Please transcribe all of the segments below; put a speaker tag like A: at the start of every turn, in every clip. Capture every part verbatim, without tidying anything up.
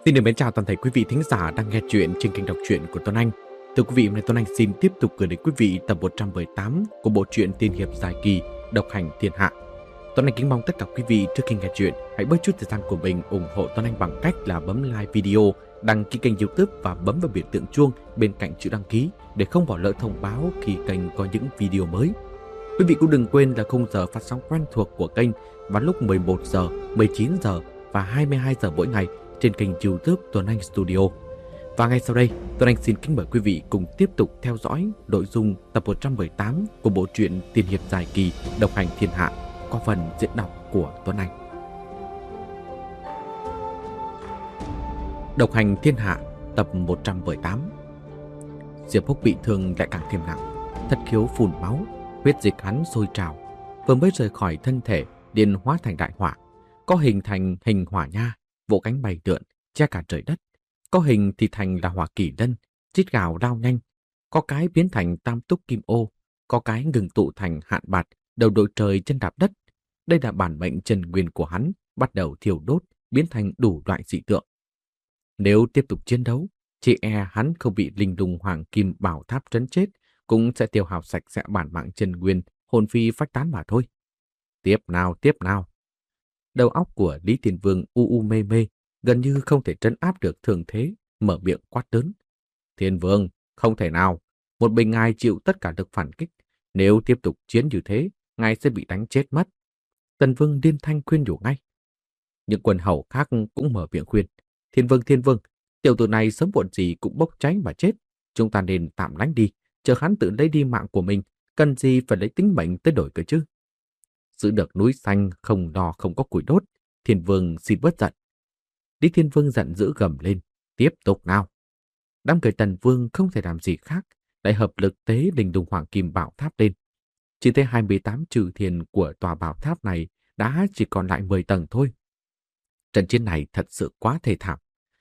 A: Xin được mến chào toàn thể quý vị thính giả đang nghe chuyện trên kênh đọc truyện của Tuấn Anh. Thưa quý vị, hôm nay Tuấn Anh xin tiếp tục gửi đến quý vị tập một trăm mười tám của bộ truyện tiên hiệp dài kỳ Độc hành thiên hạ. Tuấn Anh kính mong tất cả quý vị trước khi nghe chuyện hãy bớt chút thời gian của mình ủng hộ Tuấn Anh bằng cách là bấm like video, đăng ký kênh YouTube và bấm vào biểu tượng chuông bên cạnh chữ đăng ký để không bỏ lỡ thông báo khi kênh có những video mới. Quý vị cũng đừng quên là khung giờ phát sóng quen thuộc của kênh vào lúc mười một giờ, mười chín giờ và hai mươi hai giờ mỗi ngày trên kênh YouTube Tuấn Anh Studio. Và ngay sau đây, Tuấn Anh xin kính mời quý vị cùng tiếp tục theo dõi nội dung tập một trăm mười tám của bộ truyện tiên hiệp dài kỳ Độc hành thiên hạ qua phần diễn đọc của Tuấn Anh. Độc hành thiên hạ tập một trăm mười tám. Diệp Húc bị thương lại càng thêm nặng, thất khiếu phun máu, huyết dịch hắn sôi trào, vừa mới rời khỏi thân thể liền hóa thành đại hỏa, có hình thành hình hỏa nha, vỗ cánh bay lượn, che cả trời đất. Có hình thì thành là hỏa kỳ lân, rít gào lao nhanh. Có cái biến thành tam túc kim ô, có cái ngừng tụ thành hạn bạt, đầu đội trời chân đạp đất. Đây là bản mệnh chân nguyên của hắn, bắt đầu thiêu đốt, biến thành đủ loại dị tượng. Nếu tiếp tục chiến đấu, chỉ e hắn không bị linh lung hoàng kim bảo tháp trấn chết, cũng sẽ tiêu hao sạch sẽ bản mạng chân nguyên, hồn phi phách tán mà thôi. Tiếp nào, tiếp nào. Đầu óc của Lý Thiên Vương u u mê mê, gần như không thể trấn áp được thương thế, mở miệng quát lớn. Thiên Vương, không thể nào. Một mình ngài chịu tất cả lực phản kích. Nếu tiếp tục chiến như thế, ngài sẽ bị đánh chết mất. Tần Vương điên thanh khuyên nhủ ngay. Những quân hầu khác cũng mở miệng khuyên. Thiên Vương, Thiên Vương, tiểu tử này sớm muộn gì cũng bốc cháy mà chết. Chúng ta nên tạm lánh đi, chờ hắn tự lấy đi mạng của mình. Cần gì phải lấy tính mệnh tới đổi cơ chứ? Giữ được núi xanh không đò không có củi đốt. Thiên Vương xin bớt giận. Lý Thiên Vương giận dữ gầm lên. Tiếp tục nào. Đám người Tần Vương không thể làm gì khác, lại hợp lực tế linh đùng hoàng kim bảo tháp lên. Chỉ thấy hai mươi tám trừ thiên của tòa bảo tháp này đã chỉ còn lại mười tầng thôi. Trận chiến này thật sự quá thê thảm.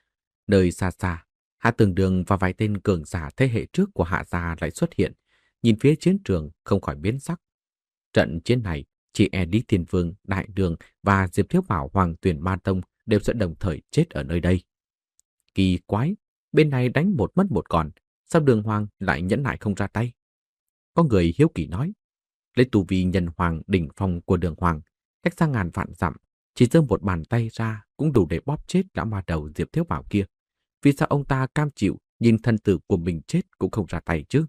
A: Nơi xa xa, Hạ Tường Đường và vài tên cường giả thế hệ trước của Hạ gia lại xuất hiện, nhìn phía chiến trường không khỏi biến sắc. Trận chiến này, chỉ e Lý Thiên Vương, Đại Đường và Diệp Thiếu Bảo Hoàng Tuyền Ma Tông đều sẽ đồng thời chết ở nơi đây. Kỳ quái, bên này đánh một mất một còn, sao Đường Hoàng lại nhẫn nại không ra tay? Có người hiếu kỳ nói, lấy tu vi nhân hoàng đỉnh phong của Đường Hoàng, cách xa ngàn vạn dặm, chỉ giơ một bàn tay ra cũng đủ để bóp chết lão ma đầu Diệp Thiếu Bảo kia. Vì sao ông ta cam chịu nhìn thân tử của mình chết cũng không ra tay chứ?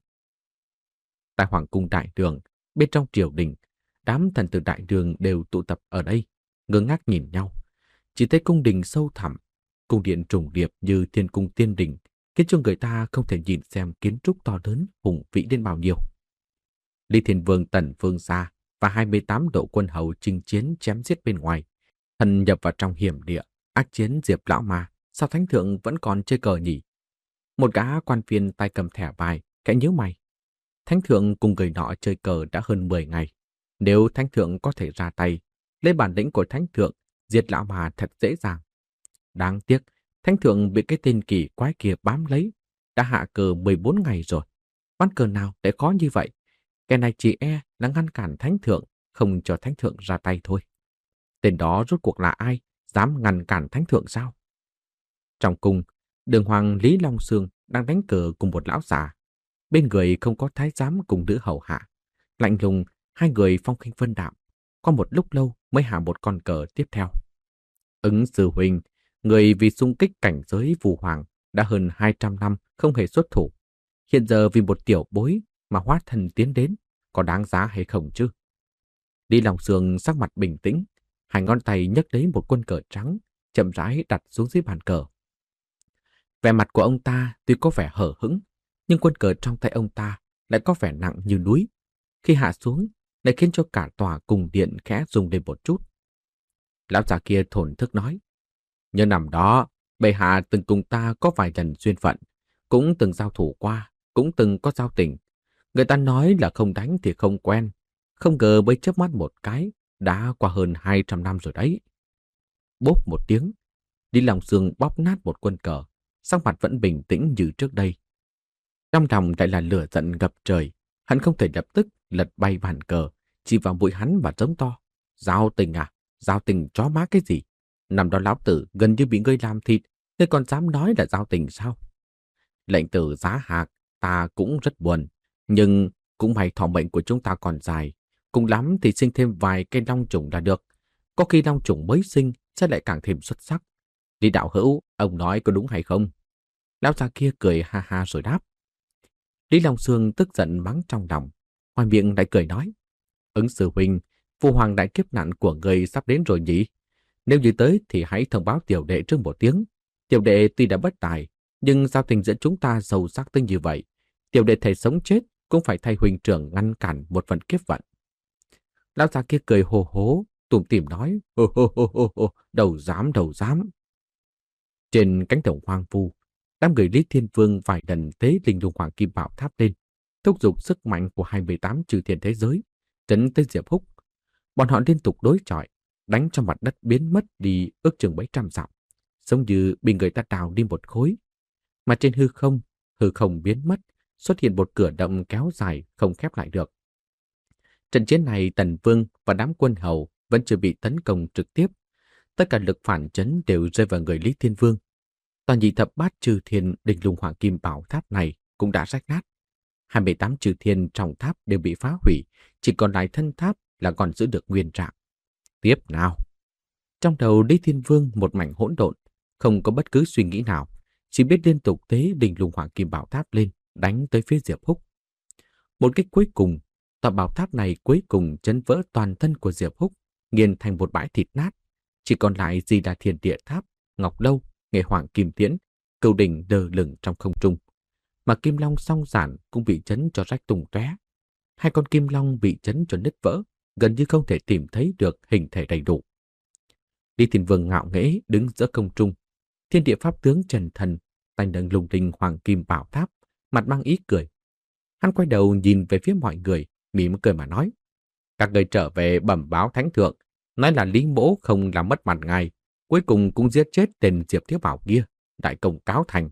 A: Tại Hoàng cung Đại Đường, bên trong triều đình, đám thần tử Đại Đường đều tụ tập ở đây, ngơ ngác nhìn nhau. Chỉ thấy cung đình sâu thẳm, cung điện trùng điệp như thiên cung tiên đình, khiến cho người ta không thể nhìn xem kiến trúc to lớn hùng vĩ đến bao nhiêu. Lý Thiên Vương Tần Vương Gia và hai mươi tám độ quân hầu chinh chiến chém giết bên ngoài, thần nhập vào trong hiểm địa, ác chiến Diệp lão ma. Sao Thánh Thượng vẫn còn chơi cờ nhỉ? Một gã quan viên tay cầm thẻ bài, khẽ nhíu mày. Thánh Thượng cùng người nọ chơi cờ đã hơn mười ngày. Nếu Thánh Thượng có thể ra tay, lấy bản lĩnh của Thánh Thượng, diệt lão ma thật dễ dàng. Đáng tiếc, Thánh Thượng bị cái tên kỳ quái kia bám lấy, đã hạ cờ mười bốn ngày rồi. Ván cờ nào để khó như vậy? Cái này chỉ e là ngăn cản Thánh Thượng, không cho Thánh Thượng ra tay thôi. Tên đó rốt cuộc là ai, dám ngăn cản Thánh Thượng sao? Trong cung, Đường Hoàng Lý Long Sương đang đánh cờ cùng một lão già. Bên người không có thái giám cùng nữ hầu hạ. Lạnh lùng, hai người phong khinh vân đạm. Qua một lúc lâu mới hạ một con cờ tiếp theo. Ứng sư huynh, người vì xung kích cảnh giới phù hoàng đã hơn hai trăm năm không hề xuất thủ. Hiện giờ vì một tiểu bối mà hóa thân tiến đến, có đáng giá hay không chứ? Lý Long Sương sắc mặt bình tĩnh, hai ngón tay nhấc lấy một quân cờ trắng, chậm rãi đặt xuống dưới bàn cờ. Vẻ mặt của ông ta tuy có vẻ hờ hững, nhưng quân cờ trong tay ông ta lại có vẻ nặng như núi. Khi hạ xuống, lại khiến cho cả tòa cung điện khẽ rung lên một chút. Lão già kia thổn thức nói, nhớ năm đó, bệ hạ từng cùng ta có vài lần duyên phận, cũng từng giao thủ qua, cũng từng có giao tình. Người ta nói là không đánh thì không quen, không ngờ bấy chớp mắt một cái, đã qua hơn hai trăm năm rồi đấy. Bốp một tiếng, Lý Long Sương bóp nát một quân cờ, sắc mặt vẫn bình tĩnh như trước đây. Trong lòng lại là lửa giận ngập trời, hắn không thể lập tức lật bay bàn cờ, chỉ vào mũi hắn và giống to. Giao tình à? Giao tình chó má cái gì? Năm đó lão tử gần như bị ngươi làm thịt, Ngươi còn dám nói là giao tình sao? Lệnh tử Giá Hạc, ta cũng rất buồn, nhưng cũng may thọ mệnh của chúng ta còn dài. Cùng lắm thì sinh thêm vài cây long trùng là được. Có khi long trùng mới sinh sẽ lại càng thêm xuất sắc. Lý đạo hữu, ông nói có đúng hay không? Lão già kia cười ha ha rồi đáp. Lý Long Xương tức giận mắng trong lòng, ngoài miệng lại cười nói. Ứng sư huynh, phu hoàng đại kiếp nạn của người sắp đến rồi nhỉ? Nếu như tới thì hãy thông báo tiểu đệ trước một tiếng. Tiểu đệ tuy đã bất tài, nhưng giao tình giữa chúng ta sâu sắc tới như vậy. Tiểu đệ thề sống chết cũng phải thay huynh trưởng ngăn cản một phần kiếp vận. Lão già kia cười hồ hố, tủm tỉm nói, hô hô hô hô hô, đầu dám đầu dám. Trên cánh đồng hoang vu, đám người Lý Thiên Vương vài lần tế linh lung hoàng kim bảo tháp lên, thúc giục sức mạnh của hai mươi tám chư thiên thế giới, trấn tới Diệp Húc. Bọn họ liên tục đối chọi, đánh cho mặt đất biến mất đi ước chừng mấy trăm dặm, giống như bị người ta đào đi một khối. Mà trên hư không, hư không biến mất, xuất hiện một cửa động kéo dài không khép lại được. Trận chiến này Tần Vương và đám quân hầu vẫn chưa bị tấn công trực tiếp. Tất cả lực phản chấn đều rơi vào người Lý Thiên Vương. Toàn nhị thập bát chư thiên đình lung hoàng kim bảo tháp này cũng đã rách nát. hai mươi tám chư thiên trong tháp đều bị phá hủy, chỉ còn lại thân tháp là còn giữ được nguyên trạng. Tiếp nào! Trong đầu Lý Thiên Vương một mảnh hỗn độn, không có bất cứ suy nghĩ nào, chỉ biết liên tục tế đình lung hoàng kim bảo tháp lên, đánh tới phía Diệp Húc. Một kích cuối cùng, tòa bảo tháp này cuối cùng chấn vỡ toàn thân của Diệp Húc, nghiền thành một bãi thịt nát. Chỉ còn lại gì là Thiên Địa Tháp, Ngọc Lâu, Nghệ Hoàng Kim Tiễn, Cửu Đỉnh đờ lửng trong không trung. Mà Kim Long song giản cũng bị chấn cho rách tung tóe. Hai con Kim Long bị chấn cho nứt vỡ, gần như không thể tìm thấy được hình thể đầy đủ. Lý Thiên Vương ngạo nghễ đứng giữa không trung. Thiên Địa Pháp tướng Trần Thần, tay nâng lung linh Hoàng Kim Bảo Tháp, mặt mang ý cười. Hắn quay đầu nhìn về phía mọi người, mỉm cười mà nói: các người trở về bẩm báo thánh thượng, nói là Lý Mỗ không làm mất mặt ngài, cuối cùng cũng giết chết tên Diệp Thiếu Bảo kia, đại công cáo thành.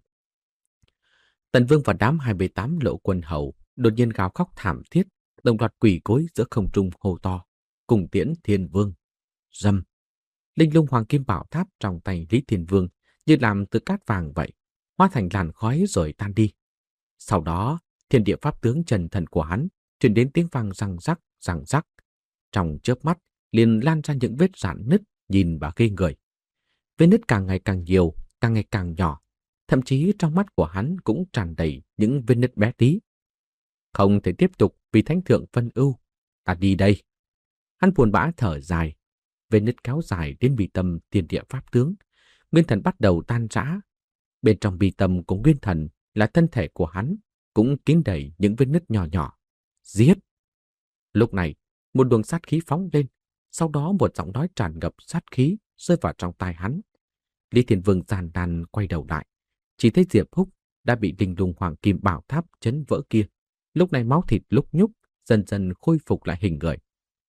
A: Tần Vương và đám hai mươi tám lộ quân hầu đột nhiên gào khóc thảm thiết, đồng loạt quỳ gối giữa không trung hô to: cùng tiễn Thiên Vương. Rầm! Linh lung hoàng kim bảo tháp trong tay Lý Thiên Vương như làm từ cát vàng vậy, hóa thành làn khói rồi tan đi. Sau đó, thiên địa pháp tướng Trần Thần của hắn truyền đến tiếng vang răng rắc, răng rắc. Trong chớp mắt, liền lan ra những vết rạn nứt nhìn và ghê người. Vết nứt càng ngày càng nhiều, càng ngày càng nhỏ, thậm chí trong mắt của hắn cũng tràn đầy những vết nứt bé tí. Không thể tiếp tục vì thánh thượng phân ưu, ta đi đây. Hắn buồn bã thở dài, vết nứt kéo dài đến bi tâm thiên địa pháp tướng, nguyên thần bắt đầu tan rã. Bên trong bi tâm của nguyên thần là thân thể của hắn, cũng kín đầy những vết nứt nhỏ nhỏ. Giết! Lúc này, một luồng sát khí phóng lên, sau đó một giọng nói tràn ngập sát khí rơi vào trong tai hắn. Lý Thiên Vương giàn đàn quay đầu lại, chỉ thấy Diệp Húc đã bị linh lung hoàng kim bảo tháp chấn vỡ kia. Lúc này máu thịt lúc nhúc, dần dần khôi phục lại hình người.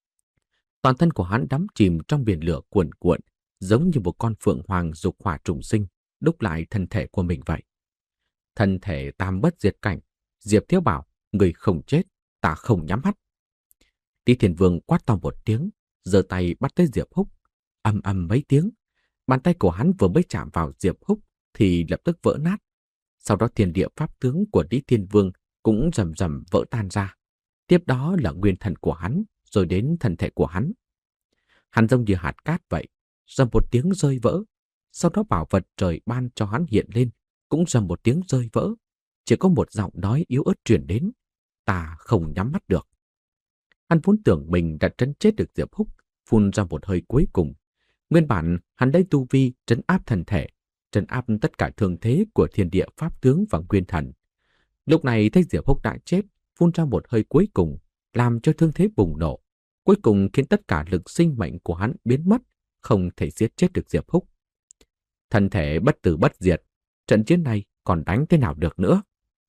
A: Toàn thân của hắn đắm chìm trong biển lửa cuồn cuộn, giống như một con phượng hoàng dục hỏa trùng sinh, đúc lại thân thể của mình vậy. Thân thể tam bất diệt cảnh, Diệp Thiếu Bảo, người không chết, ta không nhắm mắt. Lý Thiên Vương quát to một tiếng, giơ tay bắt tới Diệp Húc. Ầm ầm mấy tiếng, bàn tay của hắn vừa mới chạm vào Diệp Húc thì lập tức vỡ nát. Sau đó thiên địa pháp tướng của Lý Thiên Vương cũng rầm rầm vỡ tan ra. Tiếp đó là nguyên thần của hắn, rồi đến thân thể của hắn. Hắn giống như hạt cát vậy, rầm một tiếng rơi vỡ. Sau đó bảo vật trời ban cho hắn hiện lên, cũng rầm một tiếng rơi vỡ. Chỉ có một giọng nói yếu ớt truyền đến: ta không nhắm mắt được. Hắn vốn tưởng mình đã trấn chết được Diệp Húc, phun ra một hơi cuối cùng. Nguyên bản hắn lấy tu vi trấn áp thân thể, trấn áp tất cả thương thế của thiên địa pháp tướng và nguyên thần. Lúc này thấy Diệp Húc đã chết, phun ra một hơi cuối cùng, làm cho thương thế bùng nổ, cuối cùng khiến tất cả lực sinh mệnh của hắn biến mất, không thể giết chết được Diệp Húc. Thân thể bất tử bất diệt, trận chiến này còn đánh thế nào được nữa?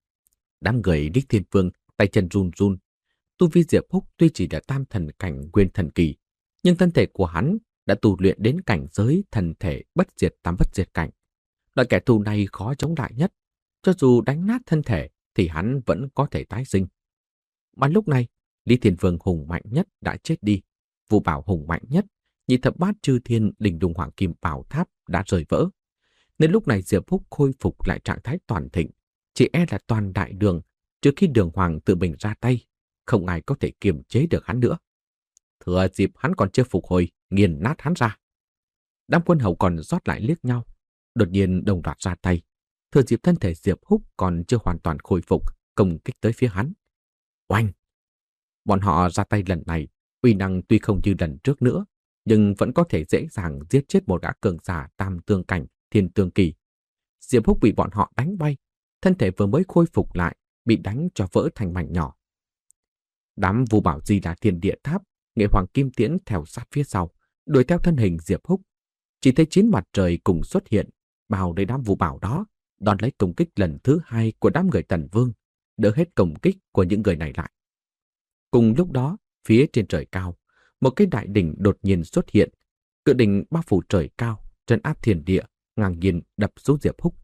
A: Đám người Lý Thiên Vương tay chân run run. Tu vi Diệp Húc tuy chỉ là tam thần cảnh nguyên thần kỳ, nhưng thân thể của hắn đã tu luyện đến cảnh giới thần thể bất diệt tam bất diệt cảnh. Loại kẻ thù này khó chống lại nhất, cho dù đánh nát thân thể thì hắn vẫn có thể tái sinh. Mà lúc này, Lý Thiên Vương hùng mạnh nhất đã chết đi, Vũ Bảo hùng mạnh nhất, nhị thập bát chư thiên linh lung hoàng kim bảo tháp đã rời vỡ. Nên lúc này Diệp Húc khôi phục lại trạng thái toàn thịnh, chỉ e là toàn đại đường, trước khi Đường Hoàng tự mình ra tay, không ai có thể kiềm chế được hắn nữa. Thừa dịp hắn còn chưa phục hồi, nghiền nát hắn ra. Đám quân hầu còn rót lại liếc nhau, đột nhiên đồng loạt ra tay. Thừa dịp thân thể Diệp Húc còn chưa hoàn toàn khôi phục, công kích tới phía hắn. Oanh! Bọn họ ra tay lần này, uy năng tuy không như lần trước nữa, nhưng vẫn có thể dễ dàng giết chết một gã cường giả tam tương cảnh, thiên tương kỳ. Diệp Húc bị bọn họ đánh bay, thân thể vừa mới khôi phục lại, bị đánh cho vỡ thành mảnh nhỏ. Đám Vu Bảo Di Đà Thiên Địa Tháp, Nghệ Hoàng Kim Tiễn theo sát phía sau, đuổi theo thân hình Diệp Húc. Chỉ thấy chín mặt trời cùng xuất hiện, bao lấy đám Vu Bảo đó, đón lấy công kích lần thứ hai của đám người Tần Vương, đỡ hết công kích của những người này lại. Cùng lúc đó, phía trên trời cao, một cái đại đỉnh đột nhiên xuất hiện, cự đỉnh bao phủ trời cao, trấn áp thiên địa, ngang nhiên đập xuống Diệp Húc.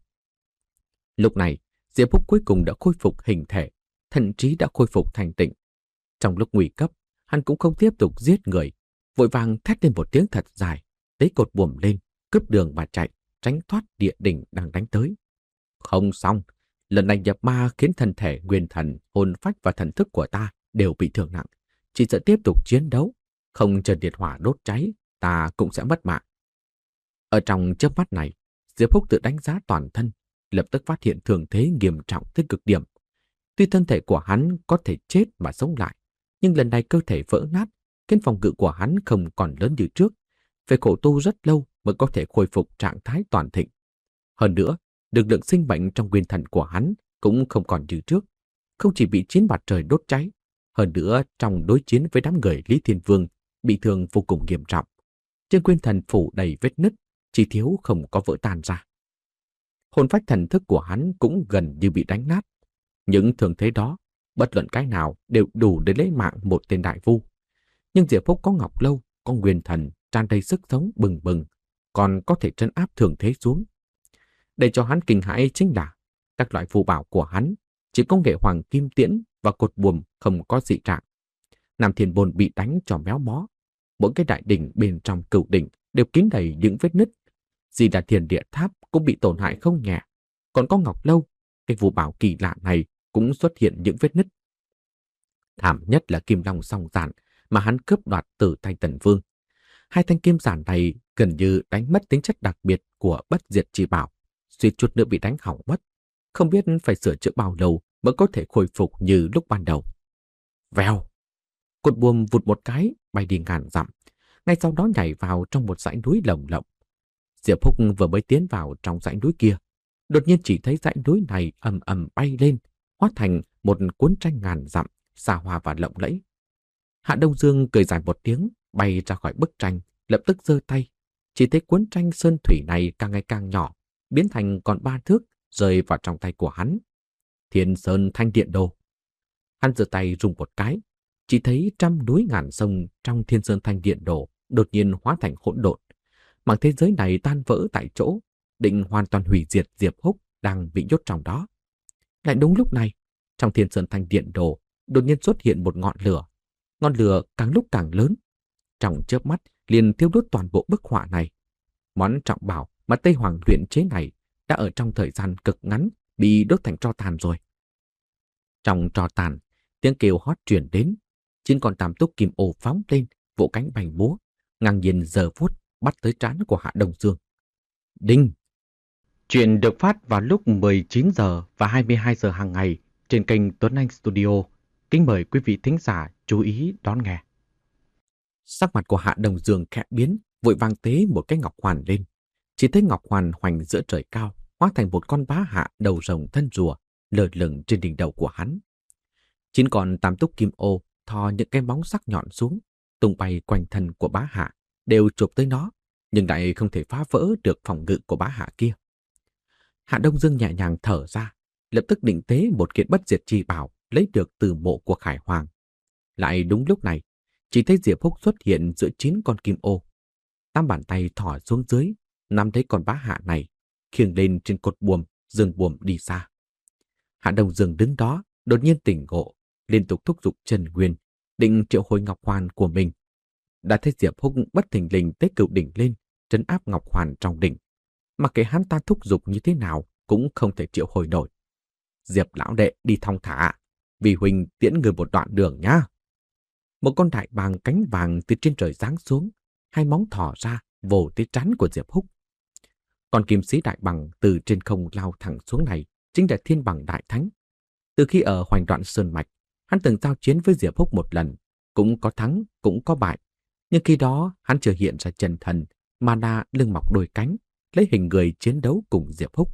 A: Lúc này, Diệp Húc cuối cùng đã khôi phục hình thể, thậm chí đã khôi phục thành tịnh. Trong lúc nguy cấp, hắn cũng không tiếp tục giết người, vội vàng thét lên một tiếng thật dài, lấy cột buồm lên, cướp đường mà chạy, tránh thoát địa đỉnh đang đánh tới. Không xong, lần này nhập ma khiến thân thể, nguyên thần, hồn phách và thần thức của ta đều bị thương nặng. Chỉ sợ tiếp tục chiến đấu, không chờ liệt hỏa đốt cháy, ta cũng sẽ mất mạng. Ở trong chớp mắt này, Diệp Húc tự đánh giá toàn thân, lập tức phát hiện thương thế nghiêm trọng tới cực điểm. Tuy thân thể của hắn có thể chết mà sống lại, nhưng lần này cơ thể vỡ nát, khiến phòng ngự của hắn không còn lớn như trước, phải khổ tu rất lâu mới có thể khôi phục trạng thái toàn thịnh. Hơn nữa, lực lượng sinh mệnh trong nguyên thần của hắn cũng không còn như trước, không chỉ bị chín mặt trời đốt cháy, hơn nữa trong đối chiến với đám người Lý Thiên Vương bị thương vô cùng nghiêm trọng. Trên nguyên thần phủ đầy vết nứt, chỉ thiếu không có vỡ tan ra. Hồn phách thần thức của hắn cũng gần như bị đánh nát. Những thương thế đó, bất luận cái nào đều đủ để lấy mạng một tên đại vu. Nhưng Diệp Húc có ngọc lâu, có nguyên thần tràn đầy sức sống bừng bừng, còn có thể trấn áp thương thế xuống. Để cho hắn kinh hãi chính là các loại phù bảo của hắn chỉ có Nghệ Hoàng Kim Tiễn và cột buồm không có dị trạng. Nam Thiên Bồn bị đánh cho méo mó, mỗi cái đại đỉnh bên trong cửu đỉnh đều kín đầy những vết nứt. Di Đà Thiên Địa Tháp cũng bị tổn hại không nhẹ, còn có ngọc lâu, cái phù bảo kỳ lạ này cũng xuất hiện những vết nứt. Thảm nhất là kim long song giản mà hắn cướp đoạt từ tay Tần Vương. Hai thanh kim giản này gần như đánh mất tính chất đặc biệt của bất diệt chi bảo, suýt chút nữa bị đánh hỏng mất. Không biết phải sửa chữa bao lâu mới có thể khôi phục như lúc ban đầu. Vèo! Cột buồm vụt một cái, bay đi ngàn dặm, ngay sau đó nhảy vào trong một dãy núi lồng lộng. Diệp Húc vừa mới tiến vào trong dãy núi kia, đột nhiên chỉ thấy dãy núi này ầm ầm bay lên, hóa thành một cuốn tranh ngàn dặm, xa hoa và lộng lẫy. Hạ Đông Dương cười dài một tiếng, bay ra khỏi bức tranh, lập tức giơ tay. Chỉ thấy cuốn tranh sơn thủy này càng ngày càng nhỏ, biến thành còn ba thước, rơi vào trong tay của hắn. Thiên Sơn Thanh Điện Đồ. Hắn giơ tay rung một cái, chỉ thấy trăm núi ngàn sông trong Thiên Sơn Thanh Điện Đồ đột nhiên hóa thành hỗn độn. Mảng thế giới này tan vỡ tại chỗ, định hoàn toàn hủy diệt Diệp Húc đang bị nhốt trong đó. Lại đúng lúc này, trong Thiên Sơn Thanh Điện Đồ đột nhiên xuất hiện một ngọn lửa. Ngọn lửa càng lúc càng lớn, trong chớp mắt liền thiêu đốt toàn bộ bức họa này. Món trọng bảo mà Tây Hoàng luyện chế này đã ở trong thời gian cực ngắn bị đốt thành tro tàn rồi. Trong tro tàn, tiếng kêu hót truyền đến, chín con tam túc kim ô phóng lên, vỗ cánh bành múa, ngang nhiên giờ phút bắt tới trán của Hạ Đông Dương. Đinh! Chuyện được phát vào lúc mười chín giờ và hai mươi hai giờ hàng ngày trên kênh Tuấn Anh Studio. Kính mời quý vị thính giả chú ý đón nghe. Sắc mặt của Hạ Đông Dương khẽ biến, vội vàng tế một cái ngọc hoàn lên. Chỉ thấy ngọc hoàn hoành giữa trời cao, hóa thành một con bá hạ đầu rồng thân rùa, lơ lửng trên đỉnh đầu của hắn. Chín con tam túc kim ô thò những cái móng sắc nhọn xuống, tung bay quanh thân của bá hạ, đều chụp tới nó, nhưng lại không thể phá vỡ được phòng ngự của bá hạ kia. Hạ Đông Dương nhẹ nhàng thở ra, lập tức định tế một kiện bất diệt chi bảo lấy được từ mộ của Khải Hoàng. Lại đúng lúc này, chỉ thấy Diệp Húc xuất hiện giữa chín con kim ô. Tam bàn tay thỏ xuống dưới, nắm thấy con bá hạ này, khiêng lên trên cột buồm, dương buồm đi xa. Hạ Đông Dương đứng đó, đột nhiên tỉnh ngộ, liên tục thúc giục Trần Nguyên, định triệu hồi ngọc hoàn của mình. Đã thấy Diệp Húc bất thình lình tế cửu đỉnh lên, trấn áp ngọc hoàn trong đỉnh. Mặc kệ hắn ta thúc giục như thế nào cũng không thể triệu hồi nổi. Diệp lão đệ đi thong thả, vì huynh tiễn người một đoạn đường nhá. Một con đại bàng cánh vàng từ trên trời giáng xuống, hai móng thỏ ra vồ tới trán của Diệp Húc. Con kim sĩ đại bàng từ trên không lao thẳng xuống này chính là Thiên Bằng Đại Thánh. Từ khi ở Hoành Đoạn Sơn Mạch, hắn từng giao chiến với Diệp Húc một lần, cũng có thắng, cũng có bại. Nhưng khi đó hắn chưa hiện ra chân thần, mà là lưng mọc đôi cánh, lấy hình người chiến đấu cùng Diệp Húc.